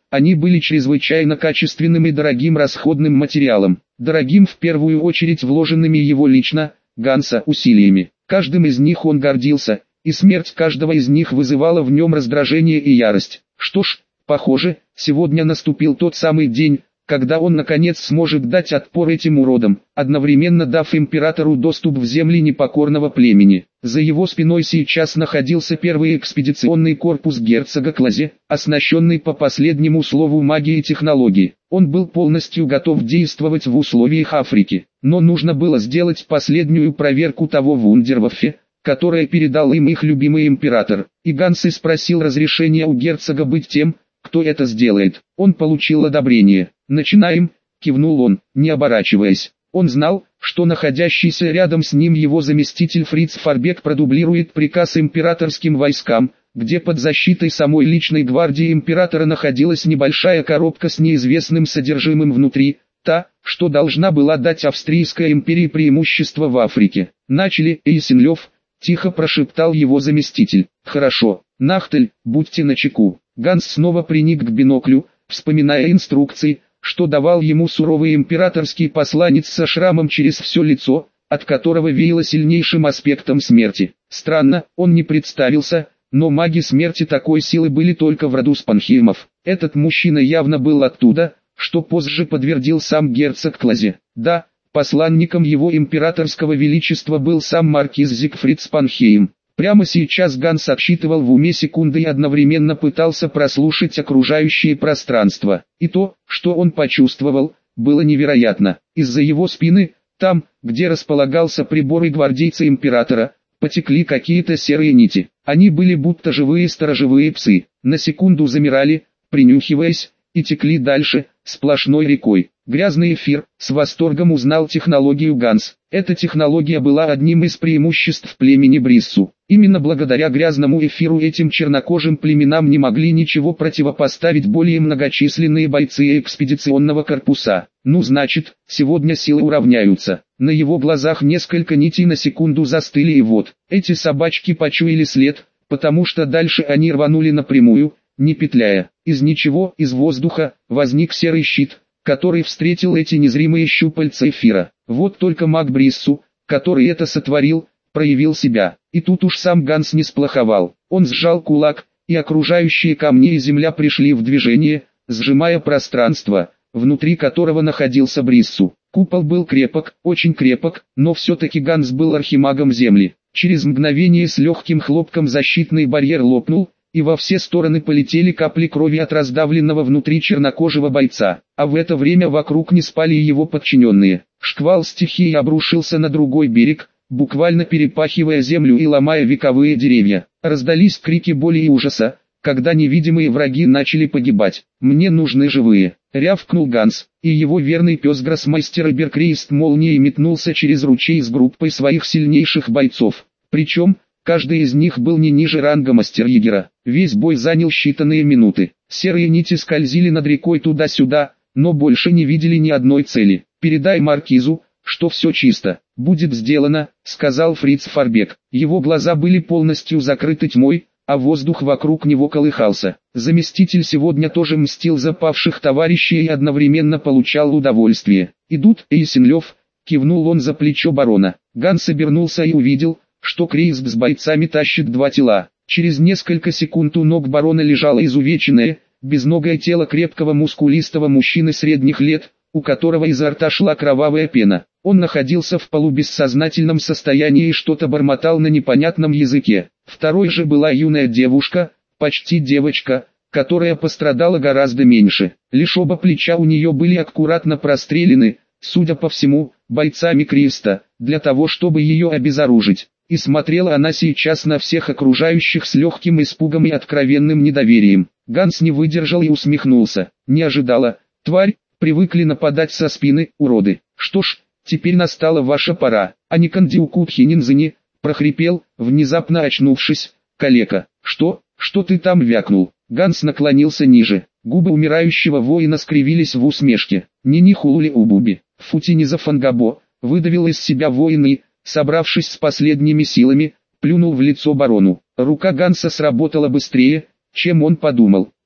Они были чрезвычайно качественным и дорогим расходным материалом, дорогим в первую очередь вложенными его лично, Ганса, усилиями. Каждым из них он гордился, и смерть каждого из них вызывала в нем раздражение и ярость. Что ж, похоже, сегодня наступил тот самый день, когда он наконец сможет дать отпор этим уродам, одновременно дав императору доступ в земли непокорного племени. За его спиной сейчас находился первый экспедиционный корпус герцога Клазе, оснащенный по последнему слову магии и технологии. Он был полностью готов действовать в условиях Африки, но нужно было сделать последнюю проверку того вундерваффе, которое передал им их любимый император. И Ганс и спросил разрешения у герцога быть тем, кто это сделает. Он получил одобрение. «Начинаем», — кивнул он, не оборачиваясь. Он знал, что находящийся рядом с ним его заместитель Фриц Фарбек продублирует приказ императорским войскам, где под защитой самой личной гвардии императора находилась небольшая коробка с неизвестным содержимым внутри, та, что должна была дать Австрийской империи преимущество в Африке. «Начали, Эйсенлёв», — тихо прошептал его заместитель. «Хорошо, Нахтель, будьте начеку». Ганс снова приник к биноклю, вспоминая инструкции, что давал ему суровый императорский посланец со шрамом через все лицо, от которого веяло сильнейшим аспектом смерти. Странно, он не представился, но маги смерти такой силы были только в роду Спанхеймов. Этот мужчина явно был оттуда, что позже подтвердил сам герцог Клазе. Да, посланником его императорского величества был сам маркиз Зигфрид Спанхейм. Прямо сейчас Ганс отсчитывал в уме секунды и одновременно пытался прослушать окружающее пространство. И то, что он почувствовал, было невероятно. Из-за его спины, там, где располагался прибор и гвардейцы императора, потекли какие-то серые нити. Они были будто живые сторожевые псы. На секунду замирали, принюхиваясь, и текли дальше, сплошной рекой. Грязный эфир, с восторгом узнал технологию Ганс. Эта технология была одним из преимуществ племени Бриссу. Именно благодаря грязному эфиру этим чернокожим племенам не могли ничего противопоставить более многочисленные бойцы экспедиционного корпуса. Ну значит, сегодня силы уравняются. На его глазах несколько нитей на секунду застыли, и вот, эти собачки почуяли след, потому что дальше они рванули напрямую, не петляя. Из ничего, из воздуха, возник серый щит, который встретил эти незримые щупальца эфира. Вот только маг Бриссу, который это сотворил, проявил себя. И тут уж сам Ганс не сплоховал. Он сжал кулак, и окружающие камни и земля пришли в движение, сжимая пространство, внутри которого находился Бриссу. Купол был крепок, очень крепок, но все-таки Ганс был архимагом земли. Через мгновение с легким хлопком защитный барьер лопнул, и во все стороны полетели капли крови от раздавленного внутри чернокожего бойца. А в это время вокруг не спали и его подчиненные. Шквал стихии обрушился на другой берег, буквально перепахивая землю и ломая вековые деревья. Раздались крики боли и ужаса, когда невидимые враги начали погибать. «Мне нужны живые», — рявкнул Ганс, и его верный пес Гроссмейстер Эберкрейст молнией метнулся через ручей с группой своих сильнейших бойцов. Причем, каждый из них был не ниже ранга мастер-егера. Весь бой занял считанные минуты. Серые нити скользили над рекой туда-сюда, но больше не видели ни одной цели. «Передай маркизу, что все чисто». «Будет сделано», — сказал Фриц Фарбек. Его глаза были полностью закрыты тьмой, а воздух вокруг него колыхался. Заместитель сегодня тоже мстил за павших товарищей и одновременно получал удовольствие. «Идут, Эйсенлёв», — кивнул он за плечо барона. Ганс обернулся и увидел, что Крейск с бойцами тащит два тела. Через несколько секунд у ног барона лежало изувеченное, безногое тело крепкого мускулистого мужчины средних лет, у которого изо рта шла кровавая пена. Он находился в полубессознательном состоянии и что-то бормотал на непонятном языке. Второй же была юная девушка, почти девочка, которая пострадала гораздо меньше. Лишь оба плеча у нее были аккуратно прострелены, судя по всему, бойцами Креста, для того чтобы ее обезоружить. И смотрела она сейчас на всех окружающих с легким испугом и откровенным недоверием. Ганс не выдержал и усмехнулся. «Не ожидала, тварь, привыкли нападать со спины, уроды. Что ж, теперь настала ваша пора». «А не Кандиукутхининзани», прохрипел, внезапно очнувшись, калека. «Что ты там вякнул?» Ганс наклонился ниже. Губы умирающего воина скривились в усмешке. «Нини хулули убуби, футиниза фангабо», выдавил из себя воин и, собравшись с последними силами, плюнул в лицо барону. Рука Ганса сработала быстрее, чем он подумал.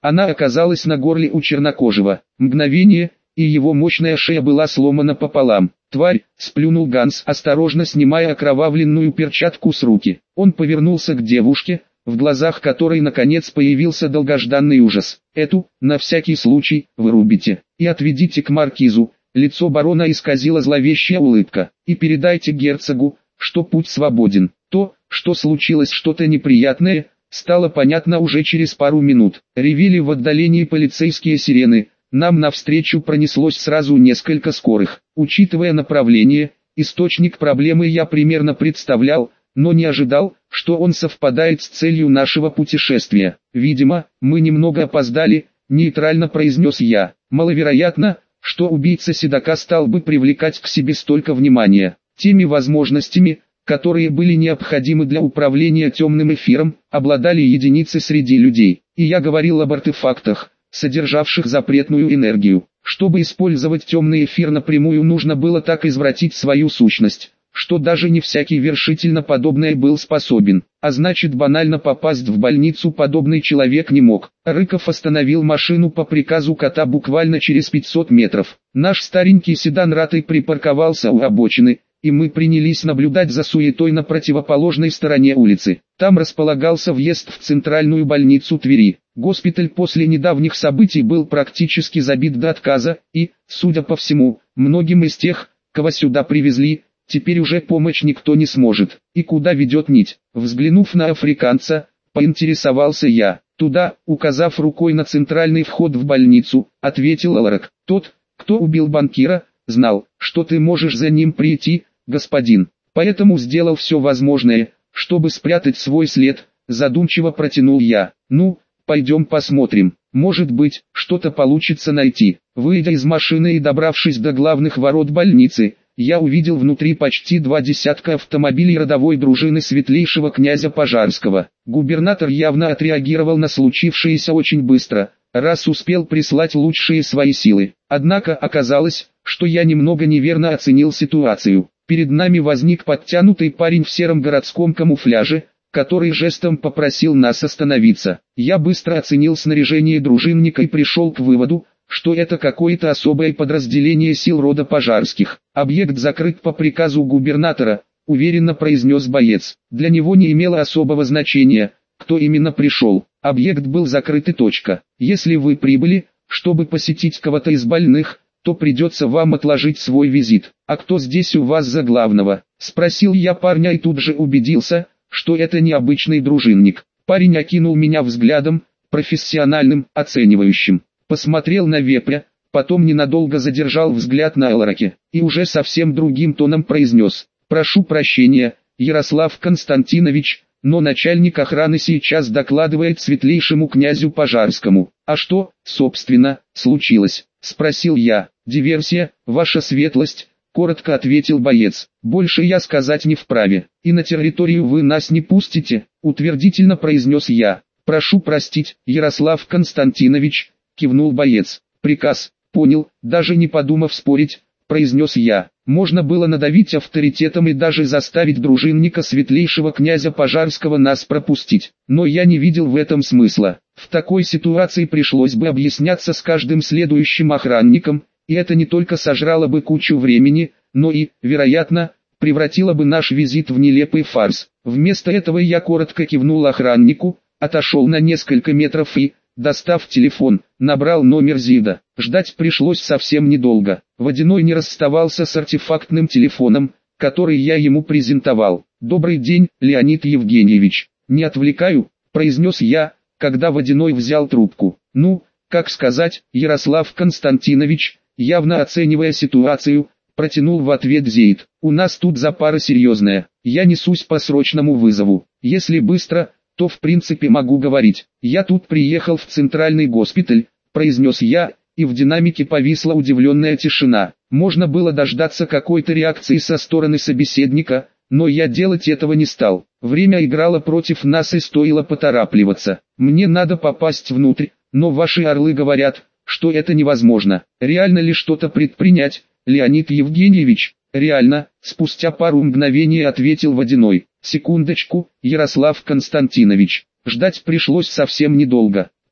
Она оказалась на горле у чернокожего. Мгновение, и его мощная шея была сломана пополам. «Тварь!» — сплюнул Ганс, осторожно снимая окровавленную перчатку с руки. Он повернулся к девушке, в глазах которой наконец появился долгожданный ужас. «Эту, на всякий случай, вырубите и отведите к маркизу». Лицо барона исказила зловещая улыбка. «И передайте герцогу, что путь свободен». То, что случилось что-то неприятное, стало понятно уже через пару минут. Ревели в отдалении полицейские сирены. Нам навстречу пронеслось сразу несколько скорых. Учитывая направление, источник проблемы я примерно представлял, но не ожидал, что он совпадает с целью нашего путешествия. «Видимо, мы немного опоздали», — нейтрально произнес я. «Маловероятно, что убийца седока стал бы привлекать к себе столько внимания. Теми возможностями, которые были необходимы для управления темным эфиром, обладали единицы среди людей. И я говорил об артефактах, содержавших запретную энергию. Чтобы использовать темный эфир напрямую, нужно было так извратить свою сущность, что даже не всякий вершитель на подобное был способен, а значит банально попасть в больницу подобный человек не мог. Рыков остановил машину по приказу кота буквально через 500 метров. Наш старенький седан Ратой припарковался у обочины, и мы принялись наблюдать за суетой на противоположной стороне улицы. Там располагался въезд в центральную больницу Твери. Госпиталь после недавних событий был практически забит до отказа, и, судя по всему, многим из тех, кого сюда привезли, теперь уже помочь никто не сможет. И куда ведет нить? Взглянув на африканца, поинтересовался я. Туда, указав рукой на центральный вход в больницу, ответил Аларак. Тот, кто убил банкира, знал, что ты можешь за ним прийти, господин. Поэтому сделал все возможное, чтобы спрятать свой след, задумчиво протянул я. Ну, пойдем посмотрим. Может быть, что-то получится найти. Выйдя из машины и добравшись до главных ворот больницы, я увидел внутри почти 20 автомобилей родовой дружины светлейшего князя Пожарского. Губернатор явно отреагировал на случившееся очень быстро, раз успел прислать лучшие свои силы. Однако оказалось, что я немного неверно оценил ситуацию. Перед нами возник подтянутый парень в сером городском камуфляже, который жестом попросил нас остановиться. Я быстро оценил снаряжение дружинника и пришел к выводу, что это какое-то особое подразделение сил рода Пожарских. «Объект закрыт по приказу губернатора», — уверенно произнес боец. Для него не имело особого значения, кто именно пришел. Объект был закрыт и точка. Если вы прибыли, чтобы посетить кого-то из больных, то придется вам отложить свой визит. «А кто здесь у вас за главного?» — спросил я парня и тут же убедился, что это не обычный дружинник. Парень окинул меня взглядом, профессиональным, оценивающим. Посмотрел на вепря, потом ненадолго задержал взгляд на Алараке, и уже совсем другим тоном произнес: «Прошу прощения, Ярослав Константинович, но начальник охраны сейчас докладывает светлейшему князю Пожарскому». «А что, собственно, случилось?» — спросил я. «Диверсия, ваша светлость», — коротко ответил боец. «Больше я сказать не вправе. И на территорию вы нас не пустите», — утвердительно произнес я. «Прошу простить, Ярослав Константинович», — кивнул боец. «Приказ, понял», даже не подумав спорить, произнес я. Можно было надавить авторитетом и даже заставить дружинника светлейшего князя Пожарского нас пропустить. Но я не видел в этом смысла. В такой ситуации пришлось бы объясняться с каждым следующим охранником, и это не только сожрало бы кучу времени, но и, вероятно, превратило бы наш визит в нелепый фарс. Вместо этого я коротко кивнул охраннику, отошел на несколько метров и, достав телефон, набрал номер Зида. Ждать пришлось совсем недолго. Водяной не расставался с артефактным телефоном, который я ему презентовал. «Добрый день, Леонид Евгеньевич. Не отвлекаю?» – произнес я, когда Водяной взял трубку. «Ну, как сказать, Ярослав Константинович», явно оценивая ситуацию, протянул в ответ Зейд. «У нас тут запара серьезная. Я несусь по срочному вызову. Если быстро, то в принципе могу говорить. Я тут приехал в центральный госпиталь», произнес я, и в динамике повисла удивленная тишина. Можно было дождаться какой-то реакции со стороны собеседника, но я делать этого не стал. Время играло против нас и стоило поторапливаться. «Мне надо попасть внутрь, но ваши орлы говорят, что это невозможно. Реально ли что-то предпринять, Леонид Евгеньевич?» «Реально», спустя пару мгновений ответил Водяной. «Секундочку, Ярослав Константинович». Ждать пришлось совсем недолго.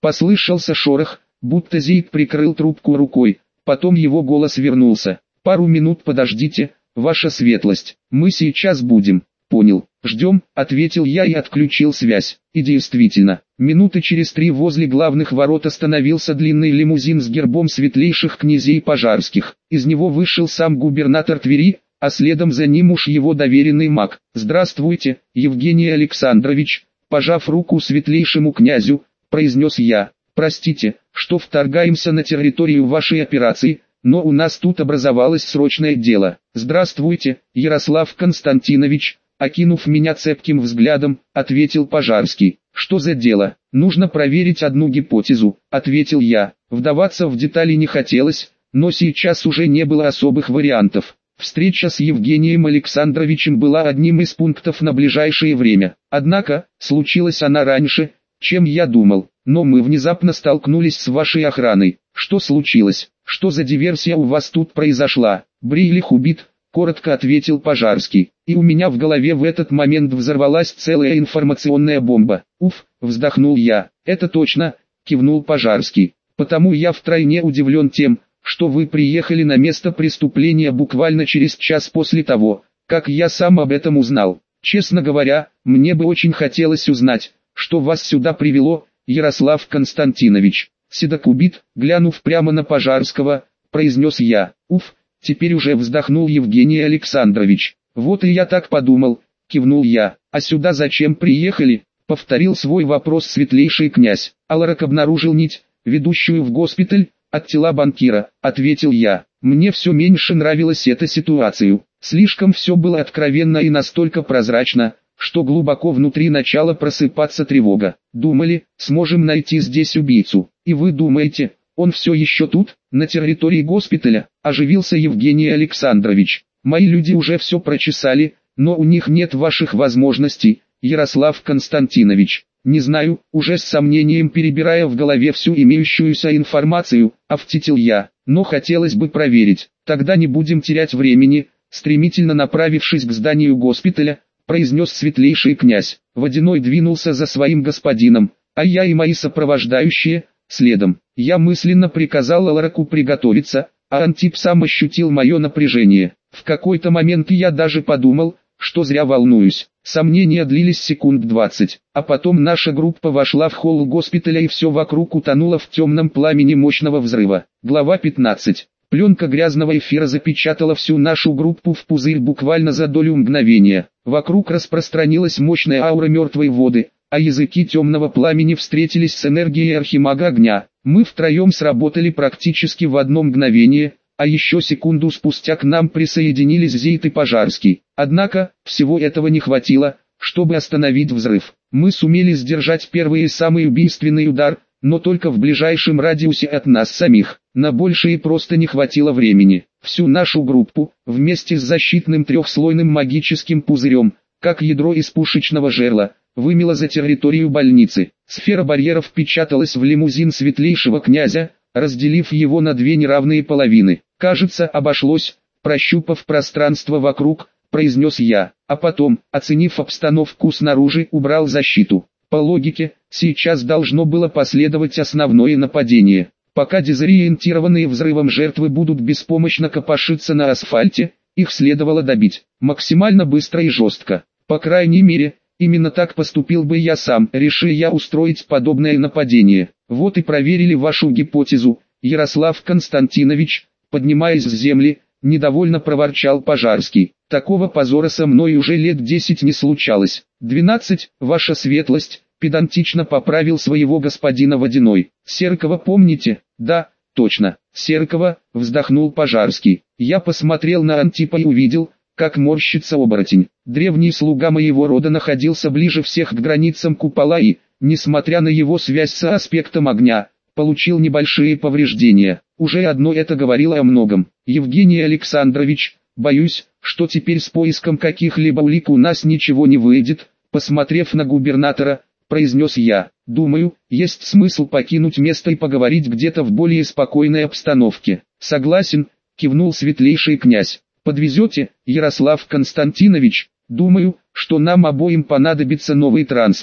Послышался шорох, будто Зейд прикрыл трубку рукой, потом его голос вернулся. «Пару минут подождите, ваша светлость, мы сейчас будем». «Понял, ждем», — ответил я и отключил связь. И действительно, минуты через 3 возле главных ворот остановился длинный лимузин с гербом светлейших князей Пожарских. Из него вышел сам губернатор Твери, а следом за ним уж его доверенный маг. «Здравствуйте, Евгений Александрович», — пожав руку светлейшему князю, произнес я. «Простите, что вторгаемся на территорию вашей операции, но у нас тут образовалось срочное дело». «Здравствуйте, Ярослав Константинович», — окинув меня цепким взглядом, ответил Пожарский. «Что за дело? Нужно проверить одну гипотезу», — ответил я. Вдаваться в детали не хотелось, но сейчас уже не было особых вариантов. Встреча с Евгением Александровичем была одним из пунктов на ближайшее время. Однако, случилась она раньше, чем я думал. Но мы внезапно столкнулись с вашей охраной. Что случилось? Что за диверсия у вас тут произошла? Брейлих убит, коротко ответил Пожарский. И у меня в голове в этот момент взорвалась целая информационная бомба. Уф, вздохнул я. Это точно, кивнул Пожарский. Потому я втройне удивлен тем, что вы приехали на место преступления буквально через час после того, как я сам об этом узнал. Честно говоря, мне бы очень хотелось узнать, что вас сюда привело, Ярослав Константинович. Седок убит, глянув прямо на Пожарского, произнес я. Уф, теперь уже вздохнул Евгений Александрович. Вот и я так подумал, кивнул я. А сюда зачем приехали? Повторил свой вопрос светлейший князь. Аларак обнаружил нить, ведущую в госпиталь, от тела банкира, ответил я. Мне все меньше нравилась эта ситуация. Слишком все было откровенно и настолько прозрачно, что глубоко внутри начала просыпаться тревога. Думали, сможем найти здесь убийцу. И вы думаете, он все еще тут, на территории госпиталя? Оживился Евгений Александрович. Мои люди уже все прочесали, но у них нет ваших возможностей, Ярослав Константинович. Не знаю, уже с сомнением перебирая в голове всю имеющуюся информацию, ответил я, но хотелось бы проверить. Тогда не будем терять времени, стремительно направившись к зданию госпиталя, произнес светлейший князь. Водяной двинулся за своим господином, а я и мои сопровождающие, следом. Я мысленно приказал Алараку приготовиться, а Антип сам ощутил мое напряжение. В какой-то момент я даже подумал, что зря волнуюсь. Сомнения длились секунд 20, а потом наша группа вошла в холл госпиталя и все вокруг утонуло в темном пламени мощного взрыва. Глава 15. Пленка грязного эфира запечатала всю нашу группу в пузырь буквально за долю мгновения. Вокруг распространилась мощная аура мертвой воды, а языки темного пламени встретились с энергией архимага огня. Мы втроем сработали практически в одно мгновение, а еще секунду спустя к нам присоединились Зейд и Пожарский. Однако, всего этого не хватило, чтобы остановить взрыв. Мы сумели сдержать первый и самый убийственный удар, но только в ближайшем радиусе от нас самих. На большее просто не хватило времени. Всю нашу группу, вместе с защитным трехслойным магическим пузырем, как ядро из пушечного жерла, вымело за территорию больницы. Сфера барьеров впечаталась в лимузин светлейшего князя, разделив его на две неравные половины. «Кажется, обошлось», прощупав пространство вокруг, произнес я, а потом, оценив обстановку снаружи, убрал защиту. По логике, сейчас должно было последовать основное нападение. Пока дезориентированные взрывом жертвы будут беспомощно копошиться на асфальте, их следовало добить, максимально быстро и жестко. По крайней мере, именно так поступил бы я сам, решил я устроить подобное нападение. Вот и проверили вашу гипотезу, Ярослав Константинович, поднимаясь с земли, недовольно проворчал Пожарский. Такого позора со мной уже лет 10 не случалось. 12, ваша светлость, педантично поправил своего господина Водяной. Серкова помните? Да, точно, Серкова, вздохнул Пожарский. Я посмотрел на Антипа и увидел, как морщится оборотень. Древний слуга моего рода находился ближе всех к границам купола и, несмотря на его связь с аспектом огня, получил небольшие повреждения. Уже одно это говорило о многом. Евгений Александрович, боюсь, что теперь с поиском каких-либо улик у нас ничего не выйдет, посмотрев на губернатора, произнес я. Думаю, есть смысл покинуть место и поговорить где-то в более спокойной обстановке. Согласен, кивнул светлейший князь. Подвезете, Ярослав Константинович? Думаю, что нам обоим понадобится новый транспорт,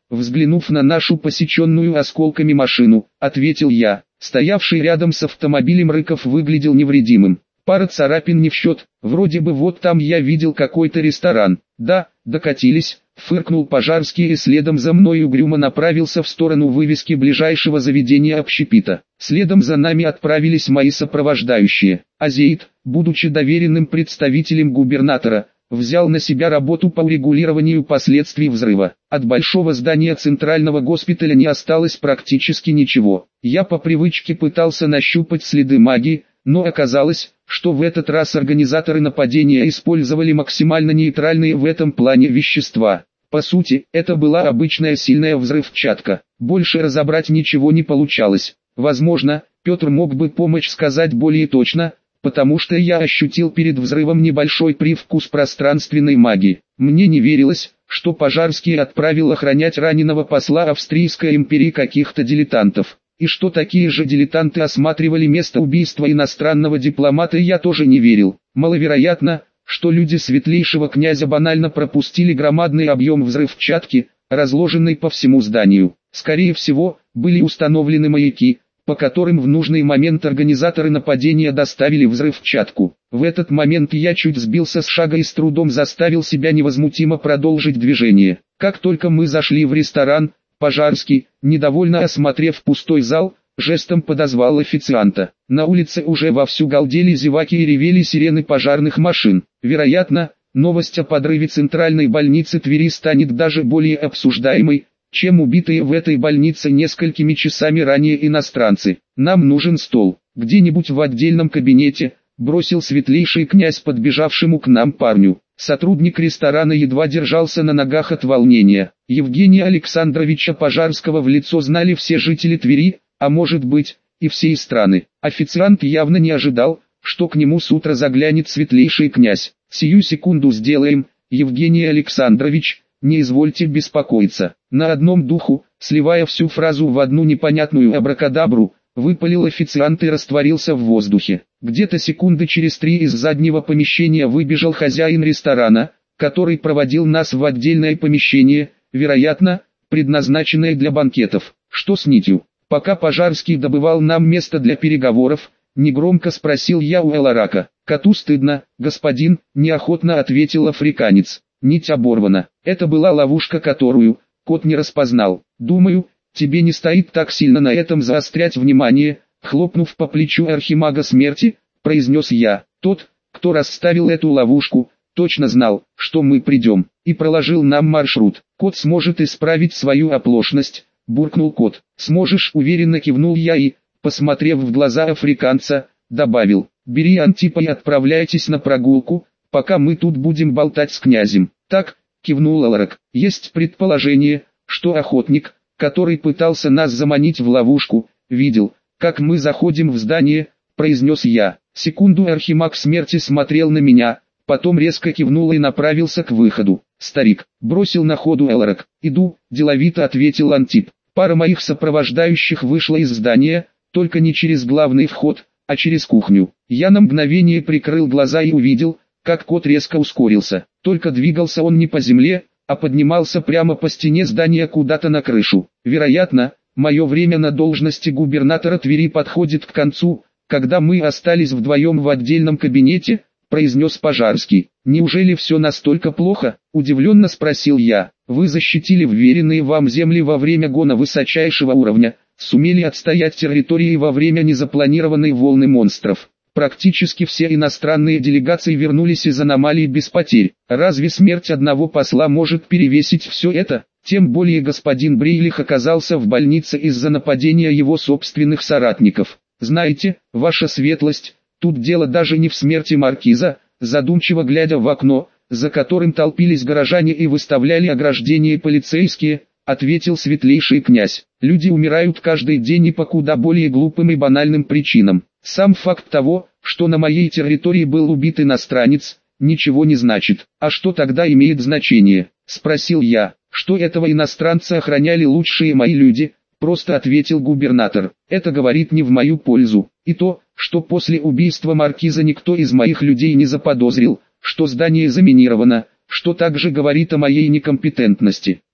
взглянув на нашу посеченную осколками машину, ответил я. Стоявший рядом с автомобилем Рыков выглядел невредимым. Пара царапин не в счет, вроде бы вот там я видел какой-то ресторан. Да, докатились, фыркнул Пожарский и следом за мной угрюмо направился в сторону вывески ближайшего заведения общепита. Следом за нами отправились мои сопровождающие. Азеид, будучи доверенным представителем губернатора, взял на себя работу по урегулированию последствий взрыва. От большого здания центрального госпиталя не осталось практически ничего. Я по привычке пытался нащупать следы магии, но оказалось, что в этот раз организаторы нападения использовали максимально нейтральные в этом плане вещества. По сути, это была обычная сильная взрывчатка. Больше разобрать ничего не получалось. Возможно, Петр мог бы помочь сказать более точно, потому что я ощутил перед взрывом небольшой привкус пространственной магии. Мне не верилось, что Пожарский отправил охранять раненого посла Австрийской империи каких-то дилетантов. И что такие же дилетанты осматривали место убийства иностранного дипломата, я тоже не верил. Маловероятно, что люди светлейшего князя банально пропустили громадный объем взрывчатки, разложенный по всему зданию. Скорее всего, были установлены маяки, по которым в нужный момент организаторы нападения доставили взрывчатку. В этот момент я чуть сбился с шага и с трудом заставил себя невозмутимо продолжить движение. Как только мы зашли в ресторан, Пожарский, недовольно осмотрев пустой зал, жестом подозвал официанта. На улице уже вовсю галдели зеваки и ревели сирены пожарных машин. Вероятно, новость о подрыве центральной больницы Твери станет даже более обсуждаемой, чем убитые в этой больнице несколькими часами ранее иностранцы. Нам нужен стол, где-нибудь в отдельном кабинете, бросил светлейший князь подбежавшему к нам парню. Сотрудник ресторана едва держался на ногах от волнения. Евгения Александровича Пожарского в лицо знали все жители Твери, а может быть, и всей страны. Официант явно не ожидал, что к нему с утра заглянет светлейший князь. «Сию секунду сделаем, Евгений Александрович, не извольте беспокоиться». На одном духу, сливая всю фразу в одну непонятную абракадабру, выпалил официант и растворился в воздухе. Где-то секунды через 3 из заднего помещения выбежал хозяин ресторана, который проводил нас в отдельное помещение, вероятно, предназначенное для банкетов. «Что с нитью?» Пока Пожарский добывал нам место для переговоров, негромко спросил я у Эларака. «Коту стыдно, господин», неохотно ответил африканец. «Нить оборвана. Это была ловушка, которую кот не распознал. Думаю, тебе не стоит так сильно на этом заострять внимание», хлопнув по плечу архимага смерти, произнес я. «Тот, кто расставил эту ловушку, точно знал, что мы придем, и проложил нам маршрут. Кот сможет исправить свою оплошность», буркнул кот. «Сможешь», уверенно кивнул я и, посмотрев в глаза африканца, добавил. «Бери Антипа и отправляйтесь на прогулку, пока мы тут будем болтать с князем». «Так», кивнул Эларак, — «есть предположение, что охотник, который пытался нас заманить в ловушку, видел, как мы заходим в здание», произнес я. Секунду архимаг смерти смотрел на меня, потом резко кивнул и направился к выходу. «Старик», бросил на ходу Эларак. «Иду», деловито ответил Антип. Пара моих сопровождающих вышла из здания, только не через главный вход, а через кухню. Я на мгновение прикрыл глаза и увидел, как кот резко ускорился. Только двигался он не по земле, а поднимался прямо по стене здания куда-то на крышу. Вероятно, мое время на должности губернатора Твери подходит к концу, когда мы остались вдвоем в отдельном кабинете, произнес Пожарский. «Неужели все настолько плохо?» – удивленно спросил я. «Вы защитили вверенные вам земли во время гона высочайшего уровня, сумели отстоять территории во время незапланированной волны монстров. Практически все иностранные делегации вернулись из аномалий без потерь. Разве смерть одного посла может перевесить все это? Тем более господин Брейлих оказался в больнице из-за нападения его собственных соратников. Знаете, ваша светлость, тут дело даже не в смерти маркиза», задумчиво глядя в окно, за которым толпились горожане и выставляли ограждения полицейские, ответил светлейший князь. «Люди умирают каждый день и по куда более глупым и банальным причинам. Сам факт того, что на моей территории был убит иностранец, ничего не значит». «А что тогда имеет значение?» – спросил я. «Что этого иностранца охраняли лучшие мои люди», – просто ответил губернатор. «Это говорит не в мою пользу. И то, что после убийства маркиза никто из моих людей не заподозрил, что здание заминировано, что также говорит о моей некомпетентности.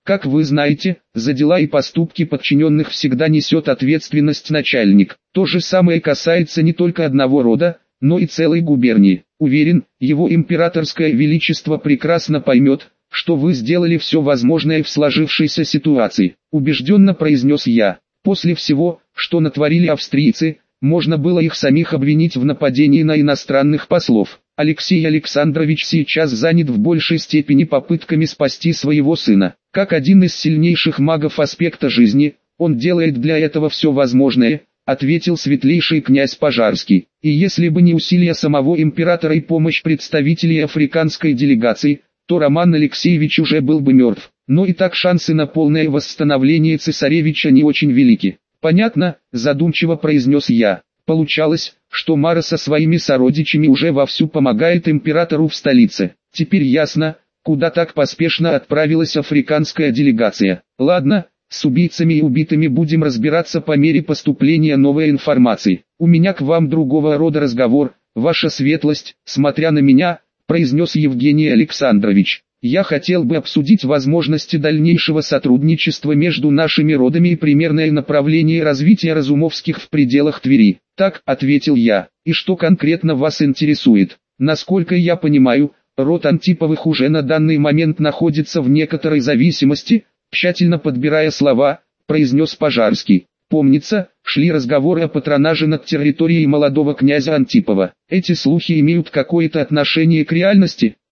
Как вы знаете, за дела и поступки подчиненных всегда несет ответственность начальник. То же самое касается не только одного рода, но и целой губернии. Уверен, его императорское величество прекрасно поймет, что вы сделали все возможное в сложившейся ситуации. Убежденно произнес я. После всего, что натворили австрийцы, можно было их самих обвинить в нападении на иностранных послов. Алексей Александрович сейчас занят в большей степени попытками спасти своего сына. Как один из сильнейших магов аспекта жизни, он делает для этого все возможное, ответил светлейший князь Пожарский. И если бы не усилия самого императора и помощь представителей африканской делегации, то Роман Алексеевич уже был бы мертв. Но и так шансы на полное восстановление цесаревича не очень велики. Понятно, задумчиво произнес я. Получалось, что Мара со своими сородичами уже вовсю помогает императору в столице. Теперь ясно, куда так поспешно отправилась африканская делегация. Ладно, с убийцами и убитыми будем разбираться по мере поступления новой информации. У меня к вам другого рода разговор, ваша светлость, смотря на меня, произнес Евгений Александрович. Я хотел бы обсудить возможности дальнейшего сотрудничества между нашими родами и примерное направление развития Разумовских в пределах Твери. Так, ответил я. И что конкретно вас интересует? Насколько я понимаю, род Антиповых уже на данный момент находится в некоторой зависимости, тщательно подбирая слова, произнес Пожарский. Помнится, шли разговоры о патронаже над территорией молодого князя Антипова. Эти слухи имеют какое-то отношение к реальности?